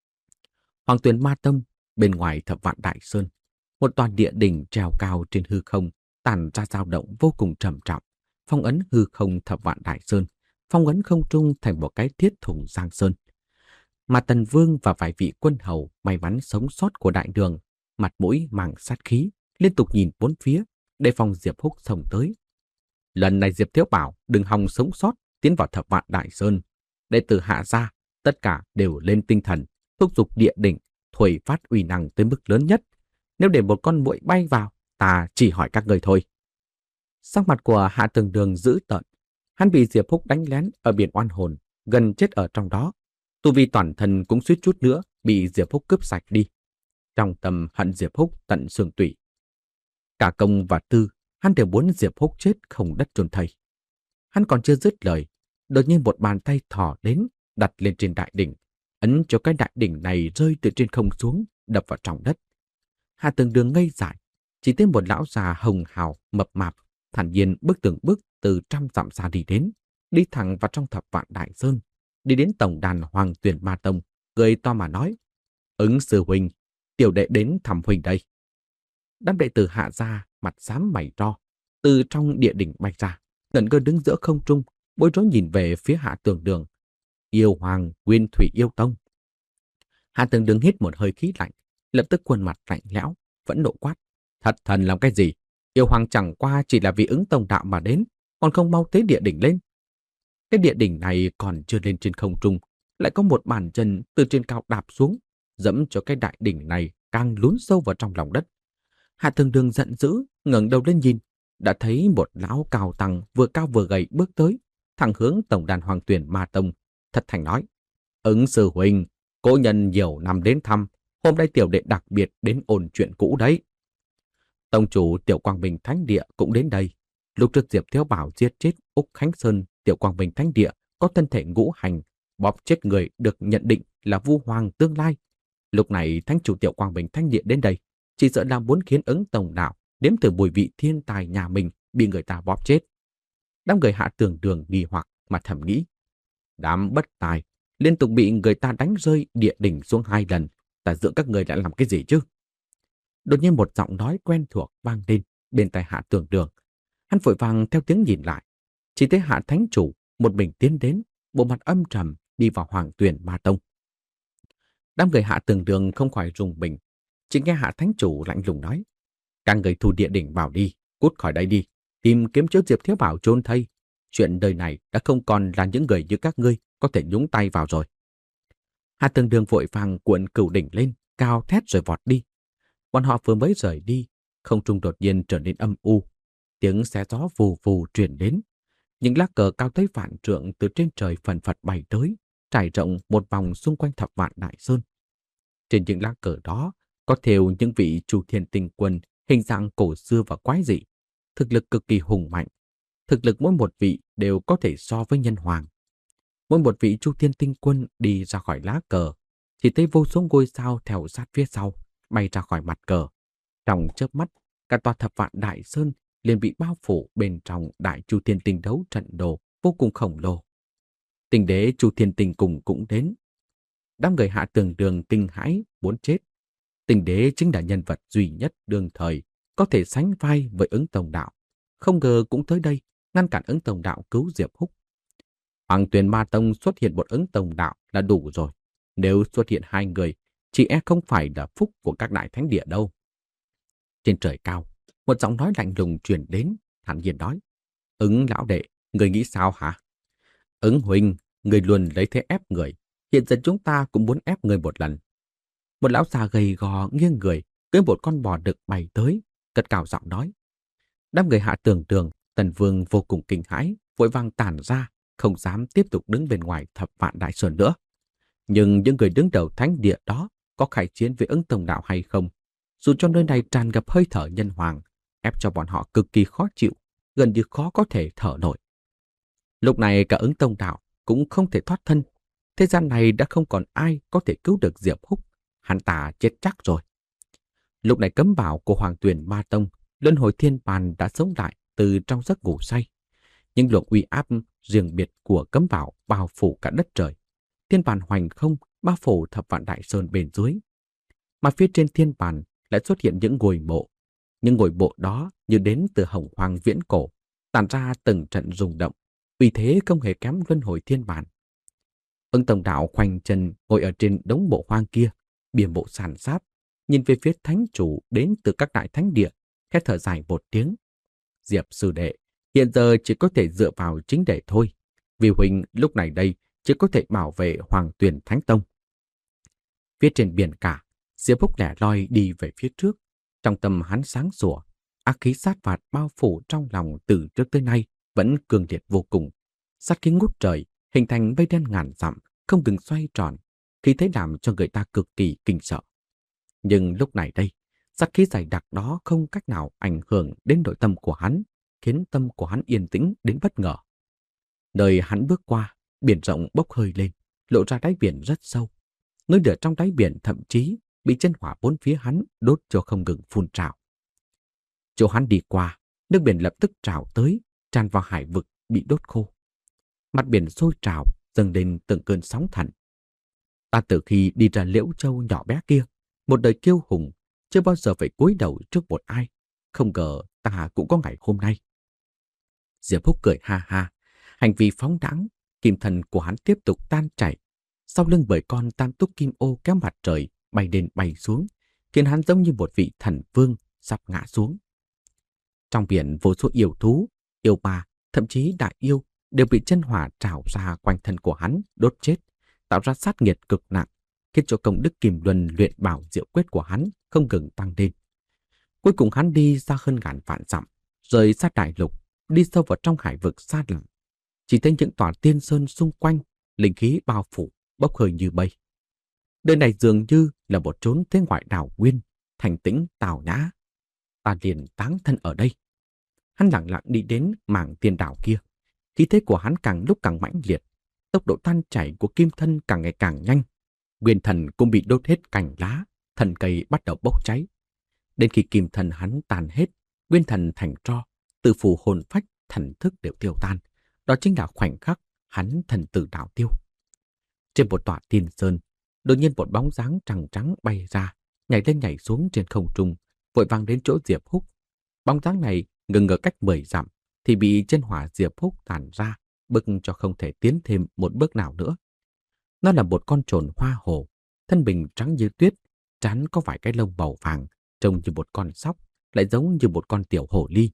A: Hoàng Tuyền Ma Tông, bên ngoài Thập Vạn Đại Sơn, một tòa địa đỉnh treo cao trên hư không, tản ra dao động vô cùng trầm trọng, phong ấn hư không Thập Vạn Đại Sơn, phong ấn không trung thành một cái thiết thủng giang sơn. Mà Tần Vương và vài vị quân hầu may mắn sống sót của đại đường, mặt mũi mang sát khí, liên tục nhìn bốn phía, đề phòng Diệp Húc xông tới. Lần này Diệp Thiếu Bảo đừng hòng sống sót tiến vào Thập Vạn Đại Sơn. Đệ tử Hạ gia tất cả đều lên tinh thần, thúc giục địa đỉnh thổi phát uy năng tới mức lớn nhất. Nếu để một con muỗi bay vào, ta chỉ hỏi các người thôi. Sắc mặt của Hạ Tường Đường dữ tợn, hắn bị Diệp Húc đánh lén ở biển oan hồn, gần chết ở trong đó. Tu vi toàn thân cũng suýt chút nữa bị Diệp Húc cướp sạch đi. Trong tâm hận Diệp Húc tận xương tủy. Cả công và tư, hắn đều muốn Diệp Húc chết không đất chôn thây. Hắn còn chưa dứt lời, đột nhiên một bàn tay thò đến, đặt lên trên đại đỉnh, ấn cho cái đại đỉnh này rơi từ trên không xuống, đập vào trong đất. Hạ Tường Đường ngây dại, chỉ thấy một lão già hồng hào, mập mạp, thản nhiên bước từng bước từ trăm dặm xa đi đến, đi thẳng vào trong Thập Vạn Đại Sơn, đi đến tổng đàn Hoàng Tuyền Ma Tông, cười to mà nói: Ứng sư huynh, tiểu đệ đến thăm huynh đây. Đám đệ tử Hạ gia mặt xám mày ro, từ trong địa đỉnh bay ra, ngẩn ngơ đứng giữa không trung, bối rối nhìn về phía Hạ Tường Đường. Yêu Hoàng Nguyên Thủy Yêu Tông. Hạ Tường Đường hít một hơi khí lạnh, lập tức khuôn mặt lạnh lẽo, phẫn nộ quát: Thật thần làm cái gì? Yêu Hoàng chẳng qua chỉ là vì Ứng Tông đạo mà đến, còn không mau tế địa đỉnh lên. Cái địa đỉnh này còn chưa lên trên không trung, lại có một bàn chân từ trên cao đạp xuống, dẫm cho cái đại đỉnh này càng lún sâu vào trong lòng đất. Hạ Tường Đường giận dữ, ngẩng đầu lên nhìn, đã thấy một lão cao tăng vừa cao vừa gầy bước tới, thẳng hướng tổng đàn Hoàng Tuyền Ma Tông, thật thành nói: Ứng sư huynh, cố nhân nhiều năm đến thăm, hôm nay tiểu đệ đặc biệt đến ôn chuyện cũ đấy. Tông chủ Tiểu Quang Bình Thánh Địa cũng đến đây. Lúc trước Diệp Thiếu Bảo giết chết Úc Khánh Sơn, Tiểu Quang Bình Thánh Địa có thân thể ngũ hành, bóp chết người được nhận định là Vu Hoàng tương lai. Lúc này Thánh chủ Tiểu Quang Bình Thánh Địa đến đây, chỉ sợ là muốn khiến Ứng Tông đạo đếm từ mùi vị thiên tài nhà mình bị người ta bóp chết. Đám người Hạ Tường Đường nghi hoặc mà thầm nghĩ: đám bất tài, liên tục bị người ta đánh rơi địa đỉnh xuống hai lần, ta dưỡng các người đã làm cái gì chứ? Đột nhiên một giọng nói quen thuộc vang lên bên tai Hạ Tường Đường. Hắn vội vàng theo tiếng nhìn lại, chỉ thấy Hạ Thánh chủ một mình tiến đến, bộ mặt âm trầm đi vào Hoàng Tuyền Ma Tông. Đám người Hạ Tường Đường không khỏi rùng mình, chỉ nghe Hạ Thánh chủ lạnh lùng nói: các người thu địa đỉnh vào đi, cút khỏi đây đi, tìm kiếm chỗ Diệp Thiếu Bảo chôn thây. Chuyện đời này đã không còn là những người như các ngươi có thể nhúng tay vào rồi. Hạ Tường Đường vội vàng cuộn cửu đỉnh lên, cao thét rồi vọt đi. Bọn họ vừa mới rời đi, không trung đột nhiên trở nên âm u, tiếng xé gió vù vù truyền đến. Những lá cờ cao tới vạn trượng từ trên trời phần phật bay tới, trải rộng một vòng xung quanh Thập Vạn Đại Sơn. Trên những lá cờ đó có thêu những vị Chu Thiên Tinh Quân hình dạng cổ xưa và quái dị, thực lực cực kỳ hùng mạnh. Thực lực mỗi một vị đều có thể so với nhân hoàng. Mỗi một vị Chu Thiên Tinh Quân đi ra khỏi lá cờ, chỉ thấy vô số ngôi sao theo sát phía sau, bay ra khỏi mặt cờ. Trong chớp mắt, cả tòa Thập Vạn Đại Sơn liền bị bao phủ bên trong đại Chu Thiên Tinh đấu trận đồ vô cùng khổng lồ. Tinh đế Chu Thiên Tinh cùng cũng đến. Đám người Hạ Tường Đường kinh hãi muốn chết. Tinh đế chính là nhân vật duy nhất đương thời có thể sánh vai với Ứng Tông Đạo. Không ngờ cũng tới đây ngăn cản Ứng Tông Đạo cứu Diệp Húc. Hoàng Tuyền Ma Tông xuất hiện một Ứng Tông Đạo là đủ rồi. Nếu xuất hiện hai người, chỉ e không phải là phúc của các đại thánh địa đâu. Trên trời cao, một giọng nói lạnh lùng truyền đến, thản nhiên nói: Ứng lão đệ, người nghĩ sao hả? Ứng huynh, người luôn lấy thế ép người. Hiện giờ chúng ta cũng muốn ép người một lần. Một lão già gầy gò nghiêng người, cưỡi một con bò đực bay tới, cất cao giọng nói. Đám người Hạ Tường Đường, Tần Vương vô cùng kinh hãi, vội vàng tản ra, không dám tiếp tục đứng bên ngoài Thập Vạn Đại Sơn nữa. Nhưng những người đứng đầu thánh địa đó có khai chiến với Ứng Tông Đạo hay không, dù cho nơi này tràn ngập hơi thở nhân hoàng, ép cho bọn họ cực kỳ khó chịu, gần như khó có thể thở nổi. Lúc này cả Ứng Tông Đạo cũng không thể thoát thân. Thế gian này đã không còn ai có thể cứu được Diệp Húc, hắn ta chết chắc rồi. Lúc này cấm bảo của Hoàng Tuyền Ma Tông, Luân Hồi Thiên Bàn đã sống lại từ trong giấc ngủ say. Những luồng uy áp riêng biệt của cấm bảo bao phủ cả đất trời. Thiên bàn hoành không bao phủ Thập Vạn Đại Sơn bên dưới. Mà phía trên thiên bàn lại xuất hiện những ngôi mộ. Những ngôi mộ đó như đến từ hồng hoang viễn cổ, tản ra từng trận rung động, vì thế không hề kém Luân Hồi Thiên Bàn. Ứng Tông Đạo khoanh chân ngồi ở trên đống mộ hoang kia, bia mộ sàn sáp, nhìn về phía thánh chủ đến từ các đại thánh địa, khẽ thở dài một tiếng. Diệp sư đệ, hiện giờ chỉ có thể dựa vào chính đệ thôi, vì huynh lúc này đây chỉ có thể bảo vệ Hoàng Tuyền Thánh Tông. Phía trên biển cả, Diệp Húc lẻ loi đi về phía trước, trong tâm hắn sáng sủa, ác khí sát phạt bao phủ trong lòng từ trước tới nay vẫn cường liệt vô cùng. Sát khí ngút trời, hình thành mây đen ngàn dặm, không ngừng xoay tròn, khí thế làm cho người ta cực kỳ kinh sợ. Nhưng lúc này đây, sát khí dày đặc đó không cách nào ảnh hưởng đến nội tâm của hắn, khiến tâm của hắn yên tĩnh đến bất ngờ. Nơi hắn bước qua, biển rộng bốc hơi lên, lộ ra đáy biển rất sâu. Nơi lửa trong đáy biển thậm chí bị chân hỏa bốn phía hắn đốt cho không ngừng phun trào. Chỗ hắn đi qua, nước biển lập tức trào tới, tràn vào hải vực bị đốt khô. Mặt biển sôi trào, dâng lên từng cơn sóng thần. Ta từ khi đi ra Liễu Châu nhỏ bé kia, một đời kiêu hùng, chưa bao giờ phải cúi đầu trước một ai. Không ngờ ta cũng có ngày hôm nay. Diệp Húc cười ha ha, hành vi phóng đãng, kim thần của hắn tiếp tục tan chảy. Sau lưng bởi con tam túc kim ô kéo mặt trời bay lên bay xuống, khiến hắn giống như một vị thần vương sắp ngã xuống. Trong biển vô số yêu thú, yêu ma, thậm chí đại yêu đều bị chân hỏa trào ra quanh thân của hắn đốt chết, tạo ra sát nghiệt cực nặng, khiến cho công đức Kim Luân luyện bảo diệu quyết của hắn không ngừng tăng lên. Cuối cùng hắn đi ra hơn ngàn vạn dặm, rời sát đại lục, đi sâu vào trong hải vực xa lặng. Chỉ thấy những tòa tiên sơn xung quanh, linh khí bao phủ, bốc hơi như mây. Nơi này dường như là một chốn thế ngoại đảo nguyên, thành tĩnh tào nhã. Ta liền táng thân ở đây. Hắn lặng lặng đi đến mảng tiên đảo kia. Khí thế của hắn càng lúc càng mãnh liệt, tốc độ tan chảy của kim thân càng ngày càng nhanh. Nguyên thần cũng bị đốt hết cành lá, thần cây bắt đầu bốc cháy. Đến khi kim thần hắn tàn hết, nguyên thần thành tro, từ phù hồn phách, thần thức đều tiêu tan. Đó chính là khoảnh khắc hắn thần tử đạo tiêu. Trên một tòa tiên sơn, đột nhiên một bóng dáng trắng trắng bay ra, nhảy lên nhảy xuống trên không trung, vội vàng đến chỗ Diệp Húc. Bóng dáng này ngừng ở cách mười dặm thì bị chân hỏa Diệp Húc tàn ra, bức cho không thể tiến thêm một bước nào nữa. Nó là một con trồn hoa hổ, thân mình trắng như tuyết, trán có vài cái lông màu vàng, trông như một con sóc, lại giống như một con tiểu hổ ly.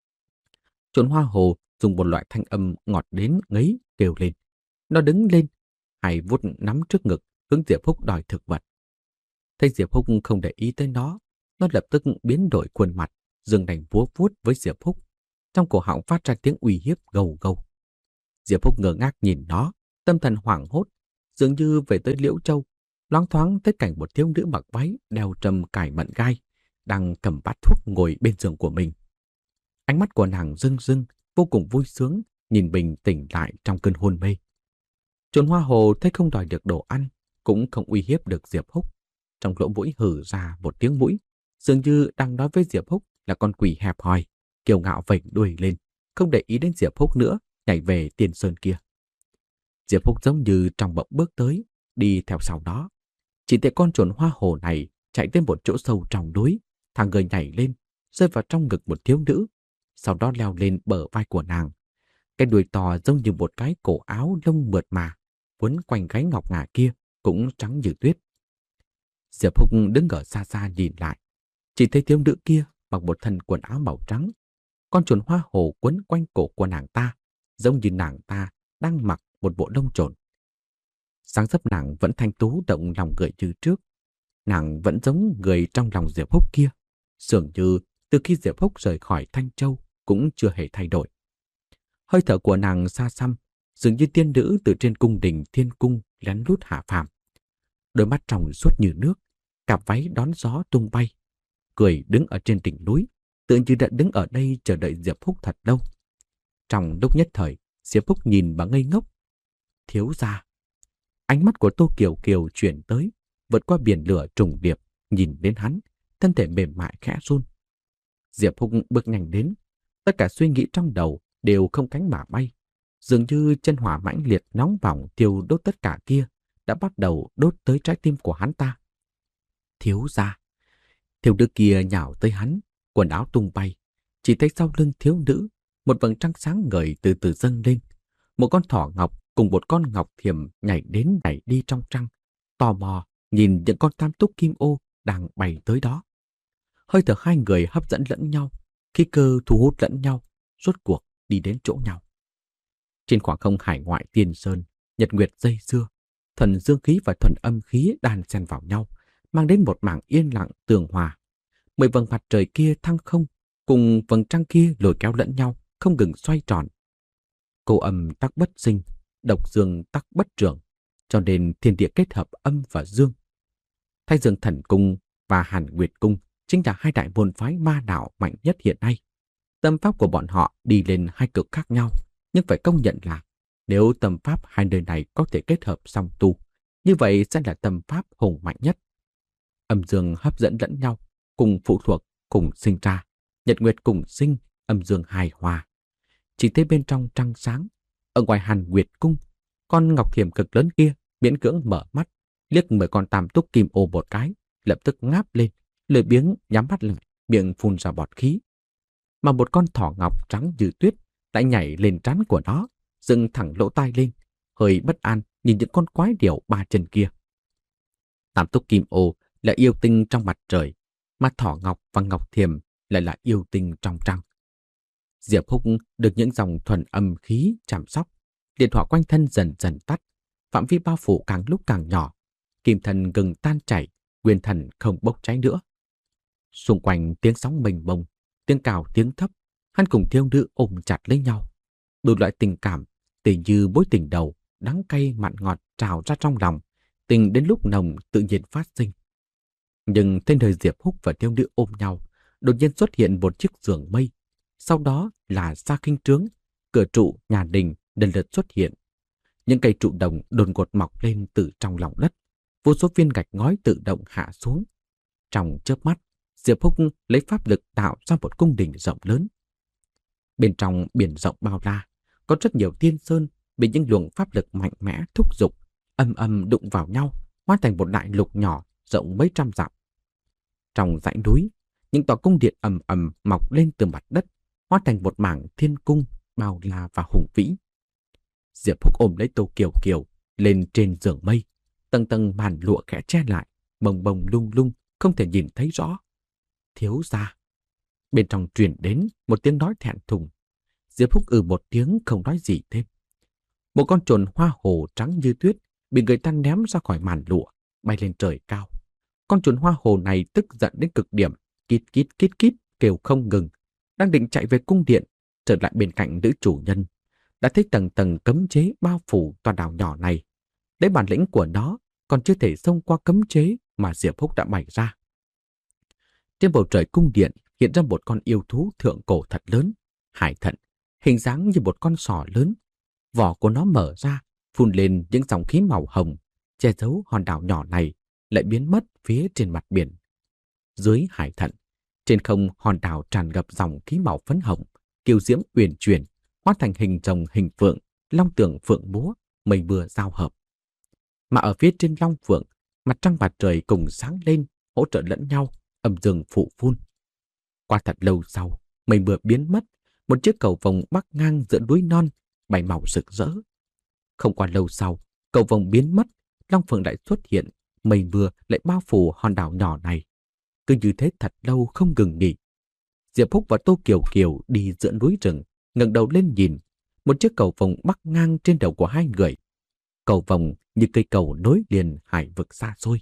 A: Trồn hoa hổ dùng một loại thanh âm ngọt đến ngấy kêu lên. Nó đứng lên, hai vuốt nắm trước ngực, hướng Diệp Húc đòi thực vật. Thấy Diệp Húc không để ý tới nó, nó lập tức biến đổi khuôn mặt, giương đành vúa vuốt với Diệp Húc. Trong cổ họng phát ra tiếng uy hiếp gầu gầu. Diệp Húc ngơ ngác nhìn nó, tâm thần hoảng hốt, dường như về tới Liễu Châu, loáng thoáng thấy cảnh một thiếu nữ mặc váy đeo trầm cài mận gai, đang cầm bát thuốc ngồi bên giường của mình. Ánh mắt của nàng rưng rưng, vô cùng vui sướng, nhìn mình tỉnh lại trong cơn hôn mê. Trồn hoa hồ thấy không đòi được đồ ăn, cũng không uy hiếp được Diệp Húc. Trong lỗ mũi hử ra một tiếng mũi, dường như đang nói với Diệp Húc là con quỷ hẹp hòi, kiêu ngạo vểnh đuôi lên, không để ý đến Diệp Húc nữa, nhảy về Tiên Sơn kia. Diệp Húc giống như trong bỗng bước tới, đi theo sau đó. Chỉ thấy con chuồn hoa hổ này chạy đến một chỗ sâu trong núi, thằng người nhảy lên, rơi vào trong ngực một thiếu nữ, sau đó leo lên bờ vai của nàng. Cái đuôi to giống như một cái cổ áo lông mượt mà, quấn quanh gáy ngọc ngà kia cũng trắng như tuyết. Diệp Húc đứng ở xa xa nhìn lại, chỉ thấy thiếu nữ kia mặc một thân quần áo màu trắng. Con chuồn hoa hổ quấn quanh cổ của nàng ta, giống như nàng ta đang mặc một bộ lông chồn. Sáng dấp nàng vẫn thanh tú động lòng người như trước. Nàng vẫn giống người trong lòng Diệp Húc kia, dường như từ khi Diệp Húc rời khỏi Thanh Châu cũng chưa hề thay đổi. Hơi thở của nàng xa xăm, dường như tiên nữ từ trên cung đình thiên cung lén lút hạ phàm. Đôi mắt trong suốt như nước, cặp váy đón gió tung bay, cười đứng ở trên đỉnh núi, tựa như đã đứng ở đây chờ đợi Diệp Húc thật lâu. Trong lúc nhất thời, Diệp Húc nhìn bà ngây ngốc. Thiếu gia. Ánh mắt của Tô Kiều Kiều chuyển tới, vượt qua biển lửa trùng điệp, nhìn đến hắn, thân thể mềm mại khẽ run. Diệp Húc bước nhanh đến, tất cả suy nghĩ trong đầu đều không cánh mà bay, dường như chân hỏa mãnh liệt nóng bỏng thiêu đốt tất cả kia đã bắt đầu đốt tới trái tim của hắn ta. Thiếu gia. Thiếu nữ kia nhào tới hắn, quần áo tung bay, chỉ thấy sau lưng thiếu nữ một vầng trăng sáng ngời từ từ dâng lên. Một con thỏ ngọc cùng một con ngọc thiềm nhảy đến nhảy đi trong trăng, tò mò nhìn những con tam túc kim ô đang bay tới đó. Hơi thở hai người hấp dẫn lẫn nhau, khí cơ thu hút lẫn nhau, rốt cuộc đi đến chỗ nhau. Trên khoảng không hải ngoại Tiên Sơn, nhật nguyệt dây dưa, thuần dương khí và thuần âm khí đan xen vào nhau, mang đến một mảng yên lặng tường hòa. Mười vầng mặt trời kia thăng không, cùng vầng trăng kia lôi kéo lẫn nhau, không ngừng xoay tròn. Cô âm tắc bất sinh, độc dương tắc bất trưởng, cho nên thiên địa kết hợp âm và dương. Thái Dương Thần Cung và Hàn Nguyệt Cung chính là hai đại môn phái ma đạo mạnh nhất hiện nay. Tâm pháp của bọn họ đi lên hai cực khác nhau, nhưng phải công nhận là nếu tâm pháp hai nơi này có thể kết hợp song tu, như vậy sẽ là tâm pháp hùng mạnh nhất. Âm dương hấp dẫn lẫn nhau, cùng phụ thuộc, cùng sinh ra, nhật nguyệt cùng sinh, âm dương hài hòa. Chỉ thấy bên trong trăng sáng, ở ngoài Hàn Nguyệt Cung, con ngọc thiềm cực lớn kia miễn cưỡng mở mắt, liếc mười con tam túc kim ô một cái, lập tức ngáp lên, lười biếng nhắm mắt lại, miệng phun ra bọt khí. Mà một con thỏ ngọc trắng như tuyết lại nhảy lên trán của nó, dựng thẳng lỗ tai lên, hơi bất an nhìn những con quái điểu ba chân kia. Tam túc kim ô là yêu tinh trong mặt trời, mà thỏ ngọc và ngọc thiềm lại là yêu tinh trong trăng. Diệp Húc được những dòng thuần âm khí chăm sóc, liệt hỏa quanh thân dần dần tắt, phạm vi bao phủ càng lúc càng nhỏ, kim thần ngừng tan chảy, nguyên thần không bốc cháy nữa. Xung quanh tiếng sóng mênh mông, tiếng cào tiếng thấp, hắn cùng thiếu nữ ôm chặt lấy nhau. Đủ loại tình cảm, tỉ như mối tình đầu, đắng cay mặn ngọt trào ra trong lòng, tình đến lúc nồng tự nhiên phát sinh. Nhưng trên đời Diệp Húc và thiếu nữ ôm nhau, đột nhiên xuất hiện một chiếc giường mây. Sau đó là xa khinh trướng, cửa trụ nhà đình lần lượt xuất hiện. Những cây trụ đồng đột ngột mọc lên từ trong lòng đất, vô số viên gạch ngói tự động hạ xuống. Trong chớp mắt, Diệp Húc lấy pháp lực tạo ra một cung đình rộng lớn. Bên trong biển rộng bao la, có rất nhiều tiên sơn bị những luồng pháp lực mạnh mẽ thúc giục, âm âm đụng vào nhau, hóa thành một đại lục nhỏ rộng mấy trăm dặm. Trong dãy núi, những tòa cung điện ầm ầm mọc lên từ mặt đất, hóa thành một mảng thiên cung bao la và hùng vĩ. Diệp Húc ôm lấy Tô Kiều Kiều lên trên giường mây, tầng tầng màn lụa khẽ che lại, bồng bồng lung lung, không thể nhìn thấy rõ. Thiếu gia. Bên trong truyền đến một tiếng nói thẹn thùng. Diệp Húc ừ một tiếng không nói gì thêm. Một con trồn hoa hồ trắng như tuyết bị người ta ném ra khỏi màn lụa, bay lên trời cao. Con trồn hoa hồ này tức giận đến cực điểm, kít kít kít kít kêu không ngừng, đang định chạy về cung điện, trở lại bên cạnh nữ chủ nhân, đã thấy tầng tầng cấm chế bao phủ tòa đảo nhỏ này. Lấy bản lĩnh của nó còn chưa thể xông qua cấm chế mà Diệp Húc đã bày ra. Trên bầu trời cung điện hiện ra một con yêu thú thượng cổ thật lớn, hải thận, hình dáng như một con sò lớn. Vỏ của nó mở ra, phun lên những dòng khí màu hồng, che giấu hòn đảo nhỏ này, lại biến mất phía trên mặt biển. Dưới hải thận, Trên không hòn đảo tràn ngập dòng khí màu phấn hồng, kiều diễm uyển chuyển, hóa thành hình rồng hình phượng, long tường phượng múa, mây mưa giao hợp. Mà ở phía trên long phượng, mặt trăng mặt trời cùng sáng lên, hỗ trợ lẫn nhau, âm dương phụ phun. Qua thật lâu sau, mây mưa biến mất, một chiếc cầu vồng bắc ngang giữa núi non, bảy màu rực rỡ. Không qua lâu sau, cầu vồng biến mất, long phượng lại xuất hiện, mây mưa lại bao phủ hòn đảo nhỏ này. Cứ như thế thật lâu không ngừng nghỉ. Diệp Húc và Tô Kiều Kiều đi giữa núi rừng, ngẩng đầu lên nhìn, một chiếc cầu vồng bắc ngang trên đầu của hai người. Cầu vồng như cây cầu nối liền hải vực xa xôi.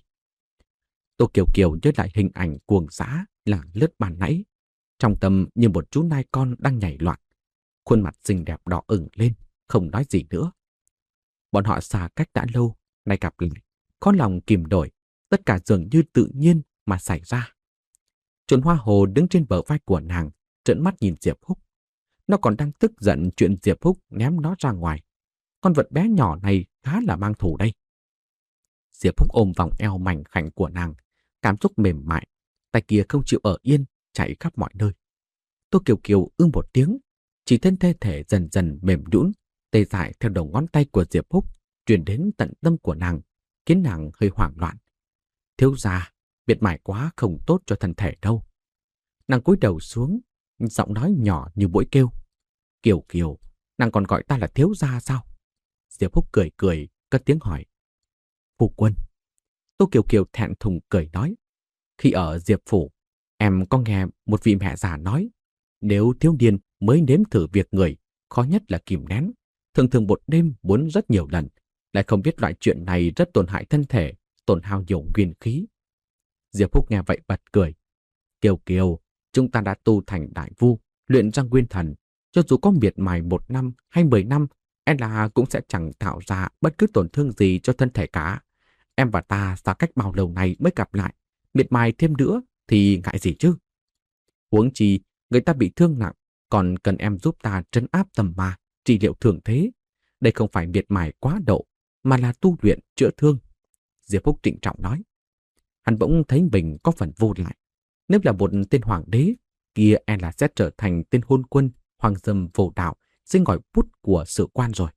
A: Tô Kiều Kiều nhớ lại hình ảnh cuồng dã làng lướt ban nãy, trong tâm như một chú nai con đang nhảy loạn. Khuôn mặt xinh đẹp đỏ ửng lên, không nói gì nữa. Bọn họ xa cách đã lâu, nay gặp lại, có lòng kìm nổi, tất cả dường như tự nhiên mà xảy ra. Chồn Hoa Hồ đứng trên bờ vai của nàng, trợn mắt nhìn Diệp Húc. Nó còn đang tức giận chuyện Diệp Húc ném nó ra ngoài. Con vật bé nhỏ này khá là mang thù đây. Diệp Húc ôm vòng eo mảnh khảnh của nàng, cảm xúc mềm mại, tay kia không chịu ở yên, chạy khắp mọi nơi. Tô Kiều Kiều ư một tiếng, chỉ thân thể thể dần dần mềm nhũn, tê dại theo đầu ngón tay của Diệp Húc, truyền đến tận tâm của nàng, khiến nàng hơi hoảng loạn. Thiếu gia, biệt mải quá không tốt cho thân thể đâu. Nàng cúi đầu xuống, giọng nói nhỏ như mũi kêu. Kiều Kiều, nàng còn gọi ta là thiếu gia sao? Diệp Húc cười cười, cất tiếng hỏi. Phu quân. Tô Kiều Kiều thẹn thùng cười nói. Khi ở Diệp Phủ, em có nghe một vị mẹ già nói, nếu thiếu niên mới nếm thử việc người, khó nhất là kìm nén. Thường thường một đêm muốn rất nhiều lần, lại không biết loại chuyện này rất tổn hại thân thể, tổn hao nhiều nguyên khí. Diệp Húc nghe vậy bật cười. Kiều Kiều, chúng ta đã tu thành đại vu, luyện ra nguyên thần. Cho dù có miệt mài một năm hay mười năm, em là cũng sẽ chẳng tạo ra bất cứ tổn thương gì cho thân thể cả. Em và ta xa cách bao lâu này mới gặp lại, miệt mài thêm nữa thì ngại gì chứ? Huống chi, người ta bị thương nặng, còn cần em giúp ta trấn áp tầm ma, trị liệu thường thế. Đây không phải miệt mài quá độ, mà là tu luyện chữa thương. Diệp Húc trịnh trọng nói. Hắn bỗng thấy mình có phần vô lại. Nếu là một tên hoàng đế, kia e là sẽ trở thành tên hôn quân, hoàng dâm vô đạo, xin ngòi bút của sử quan rồi.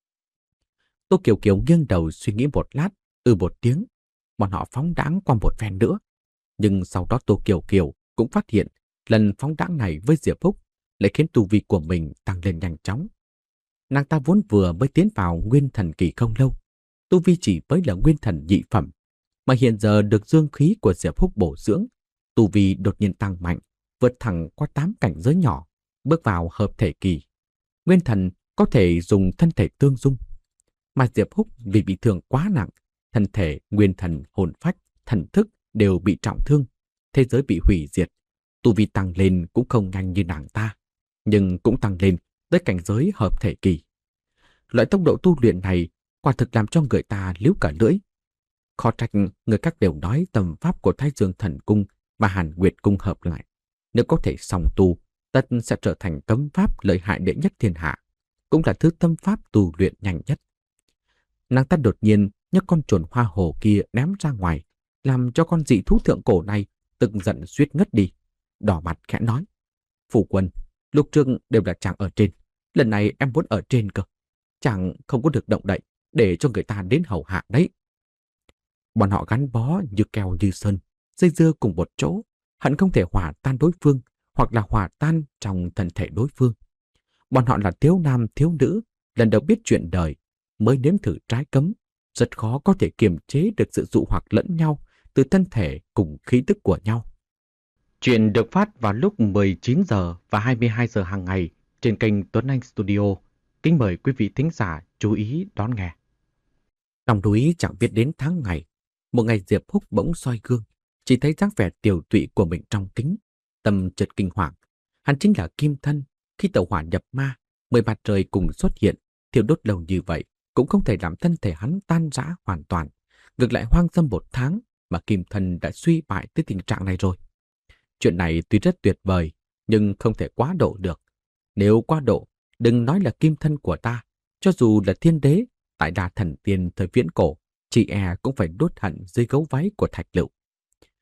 A: Tô Kiều Kiều nghiêng đầu suy nghĩ một lát, ừ một tiếng. Bọn họ phóng đãng qua một phen nữa. Nhưng sau đó Tô Kiều Kiều cũng phát hiện lần phóng đãng này với Diệp Húc lại khiến tu vi của mình tăng lên nhanh chóng. Nàng ta vốn vừa mới tiến vào nguyên thần kỳ không lâu, tu vi chỉ mới là nguyên thần nhị phẩm, mà hiện giờ được dương khí của Diệp Húc bổ dưỡng, tu vi đột nhiên tăng mạnh, vượt thẳng qua tám cảnh giới nhỏ, bước vào hợp thể kỳ. Nguyên thần có thể dùng thân thể tương dung, mà Diệp Húc vì bị thương quá nặng, thân thể, nguyên thần, hồn phách, thần thức đều bị trọng thương, thế giới bị hủy diệt. Tu vi tăng lên cũng không nhanh như nàng ta, nhưng cũng tăng lên tới cảnh giới hợp thể kỳ. Loại tốc độ tu luyện này quả thực làm cho người ta líu cả lưỡi. Khó trách người các đều nói tầm pháp của Thái Dương Thần Cung và Hàn Nguyệt Cung hợp lại. Nếu có thể song tu, tất sẽ trở thành cấm pháp lợi hại đệ nhất thiên hạ, cũng là thứ tâm pháp tu luyện nhanh nhất. Nàng ta đột nhiên nhấc con chuồn hoa hồ kia ném ra ngoài, làm cho con dị thú thượng cổ này tức giận suýt ngất đi. Đỏ mặt khẽ nói. Phu quân, lúc trước đều là chàng ở trên, lần này em muốn ở trên cơ. Chàng không có được động đậy để cho người ta đến hầu hạ đấy. Bọn họ gắn bó như keo như sơn, dây dưa cùng một chỗ, hẳn không thể hòa tan đối phương hoặc là hòa tan trong thân thể đối phương. Bọn họ là thiếu nam thiếu nữ, lần đầu biết chuyện đời, mới nếm thử trái cấm, rất khó có thể kiềm chế được sự dụ hoặc lẫn nhau từ thân thể cùng khí tức của nhau. Chuyện được phát vào lúc mười chín giờ và hai mươi hai giờ hàng ngày trên kênh Tuấn Anh Studio. Kính mời quý vị thính giả chú ý đón nghe. Trong núi chẳng biết đến tháng ngày, một ngày Diệp Húc bỗng soi gương, chỉ thấy dáng vẻ tiều tụy của mình trong kính, tâm chợt kinh hoàng. Hắn chính là Kim Thân, khi tẩu hỏa nhập ma, mười mặt trời cùng xuất hiện, thiêu đốt lâu như vậy cũng không thể làm thân thể hắn tan rã hoàn toàn. Ngược lại hoang dâm một tháng mà Kim Thân đã suy bại tới tình trạng này rồi. Chuyện này tuy rất tuyệt vời, nhưng không thể quá độ được. Nếu quá độ, đừng nói là Kim Thân của ta, cho dù là thiên đế, tại Đa Thần Tiên thời viễn cổ, chị e cũng phải đốt hận dưới gấu váy của Thạch Lựu.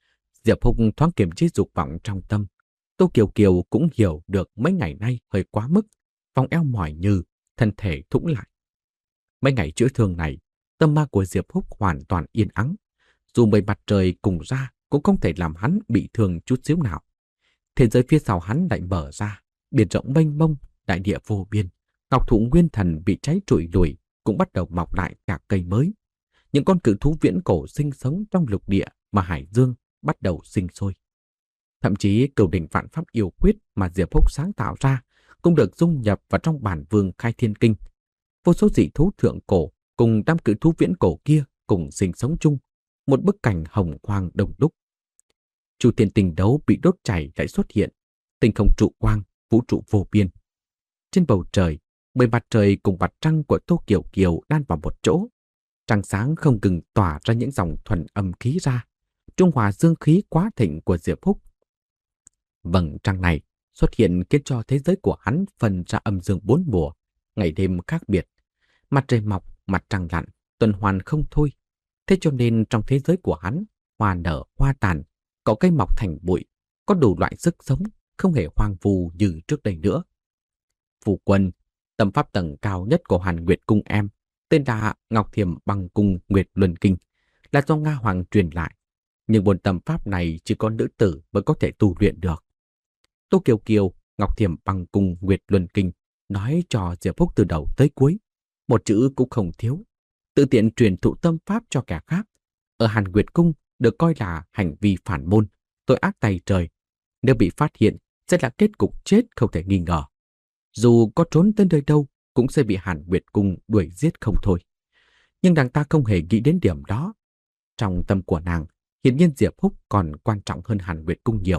A: Diệp Húc thoáng kiềm chế dục vọng trong tâm. Tô Kiều Kiều cũng hiểu được mấy ngày nay hơi quá mức, vòng eo mỏi nhừ, thân thể thủng lại. Mấy ngày chữa thương này, tâm ma của Diệp Húc hoàn toàn yên ắng. Dù mây mặt trời cùng ra cũng không thể làm hắn bị thương chút xíu nào. Thế giới phía sau hắn lại mở ra, biển rộng mênh mông, đại địa vô biên. Ngọc thụ nguyên thần bị cháy trụi lùi cũng bắt đầu mọc lại cả cây mới. Những con cự thú viễn cổ sinh sống trong lục địa mà Hải Dương bắt đầu sinh sôi. Thậm chí cửu đỉnh vạn pháp yêu quyết mà Diệp Húc sáng tạo ra cũng được dung nhập vào trong bản vương khai thiên kinh. Vô số dị thú thượng cổ cùng đám cự thú viễn cổ kia cùng sinh sống chung, một bức cảnh hồng quang đông đúc. Chu thiên tinh đấu bị đốt chảy lại xuất hiện, tinh không trụ quang, vũ trụ vô biên. Trên bầu trời, bề mặt trời cùng mặt trăng của Tô Kiều Kiều đan vào một chỗ. Trăng sáng không ngừng tỏa ra những dòng thuần âm khí ra, trung hòa dương khí quá thịnh của Diệp Húc. Vầng trăng này xuất hiện khiến cho thế giới của hắn phân ra âm dương bốn mùa, ngày đêm khác biệt. Mặt trời mọc, mặt trăng lặn, tuần hoàn không thôi. Thế cho nên trong thế giới của hắn, hoa nở, hoa tàn, có cây mọc thành bụi, có đủ loại sức sống, không hề hoang vu như trước đây nữa. Phù Quân, tâm pháp tầng cao nhất của Hàn Nguyệt Cung em, tên là Ngọc Thiềm Băng Cung Nguyệt Luân Kinh, là do Nga Hoàng truyền lại. Nhưng môn tâm pháp này chỉ có nữ tử mới có thể tu luyện được. Tô Kiều Kiều, Ngọc Thiềm Băng Cung Nguyệt Luân Kinh nói cho Diệp Húc từ đầu tới cuối, một chữ cũng không thiếu. Tự tiện truyền thụ tâm pháp cho kẻ khác, ở Hàn Nguyệt Cung được coi là hành vi phản môn, tội ác tày trời. Nếu bị phát hiện sẽ là kết cục chết không thể nghi ngờ. Dù có trốn tới nơi đâu cũng sẽ bị Hàn Nguyệt Cung đuổi giết không thôi. Nhưng nàng ta không hề nghĩ đến điểm đó. Trong tâm của nàng, hiển nhiên Diệp Húc còn quan trọng hơn Hàn Nguyệt Cung nhiều.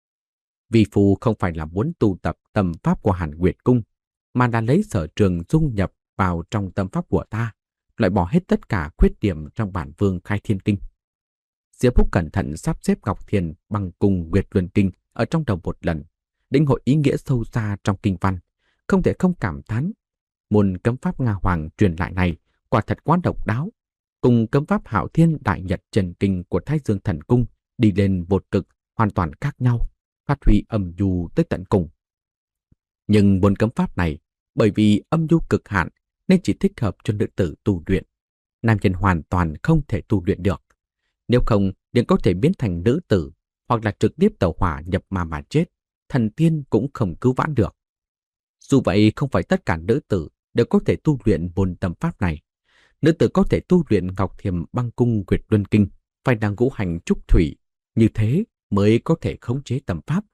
A: Vì Phu không phải là muốn tu tập tâm pháp của Hàn Nguyệt Cung, mà là lấy sở trường dung nhập vào trong tâm pháp của ta, loại bỏ hết tất cả khuyết điểm trong bản vương khai thiên kinh. Diệp Húc cẩn thận sắp xếp Ngọc Thiền Băng Cung Nguyệt Luân Kinh ở trong đầu một lần, lĩnh hội ý nghĩa sâu xa trong kinh văn, không thể không cảm thán. Môn cấm pháp Nga Hoàng truyền lại này quả thật quá độc đáo, cùng cấm pháp Hạo Thiên Đại Nhật Trần Kinh của Thái Dương Thần Cung đi lên một cực hoàn toàn khác nhau, phát huy âm nhu tới tận cùng. Nhưng môn cấm pháp này, bởi vì âm nhu cực hạn nên chỉ thích hợp cho nữ tử tu luyện. Nam nhân hoàn toàn không thể tu luyện được. Nếu không, liền có thể biến thành nữ tử, hoặc là trực tiếp tẩu hỏa nhập ma mà chết, thần tiên cũng không cứu vãn được. Dù vậy, không phải tất cả nữ tử đều có thể tu luyện môn tâm pháp này. Nữ tử có thể tu luyện Ngọc Thiềm Băng Cung Nguyệt Luân Kinh phải đang ngũ hành trúc thủy, như thế mới có thể khống chế tâm pháp.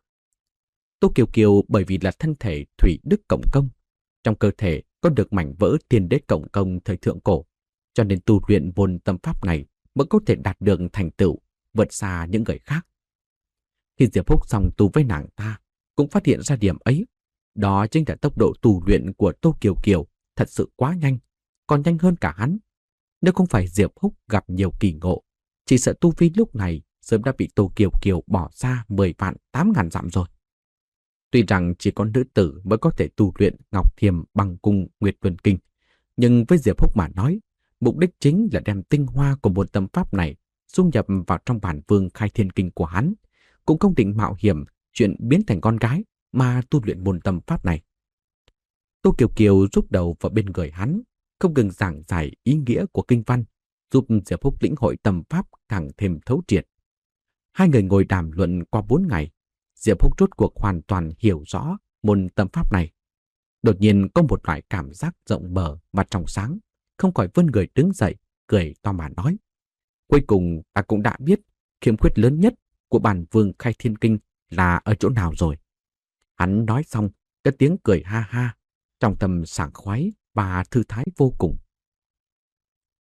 A: Tô Kiều Kiều bởi vì là thân thể thủy đức cộng công, trong cơ thể có được mảnh vỡ tiền đế cộng công thời thượng cổ, cho nên tu luyện môn tâm pháp này mới có thể đạt được thành tựu vượt xa những người khác. Khi Diệp Húc xong tu với nàng ta, cũng phát hiện ra điểm ấy. Đó chính là tốc độ tu luyện của Tô Kiều Kiều thật sự quá nhanh, còn nhanh hơn cả hắn. Nếu không phải Diệp Húc gặp nhiều kỳ ngộ, chỉ sợ tu vi lúc này sớm đã bị Tô Kiều Kiều bỏ xa mười vạn tám ngàn dặm rồi. Tuy rằng chỉ có nữ tử mới có thể tu luyện Ngọc Thiềm Băng Cung Nguyệt Luân Kinh, nhưng với Diệp Húc mà nói, mục đích chính là đem tinh hoa của môn tâm pháp này dung nhập vào trong bản vương khai thiên kinh của hắn, cũng không định mạo hiểm chuyện biến thành con gái mà tu luyện môn tâm pháp này. Tô Kiều Kiều rúc đầu vào bên người hắn, không ngừng giảng giải ý nghĩa của kinh văn, giúp Diệp Húc lĩnh hội tâm pháp càng thêm thấu triệt. Hai người ngồi đàm luận qua bốn ngày, Diệp Húc rốt cuộc hoàn toàn hiểu rõ môn tâm pháp này. Đột nhiên có một loại cảm giác rộng mở và trong sáng, không khỏi vươn người đứng dậy, cười to mà nói: cuối cùng ta cũng đã biết khiếm khuyết lớn nhất của bản vương khai thiên kinh là ở chỗ nào rồi. Hắn nói xong, cất tiếng cười ha ha, trong tâm sảng khoái và thư thái vô cùng.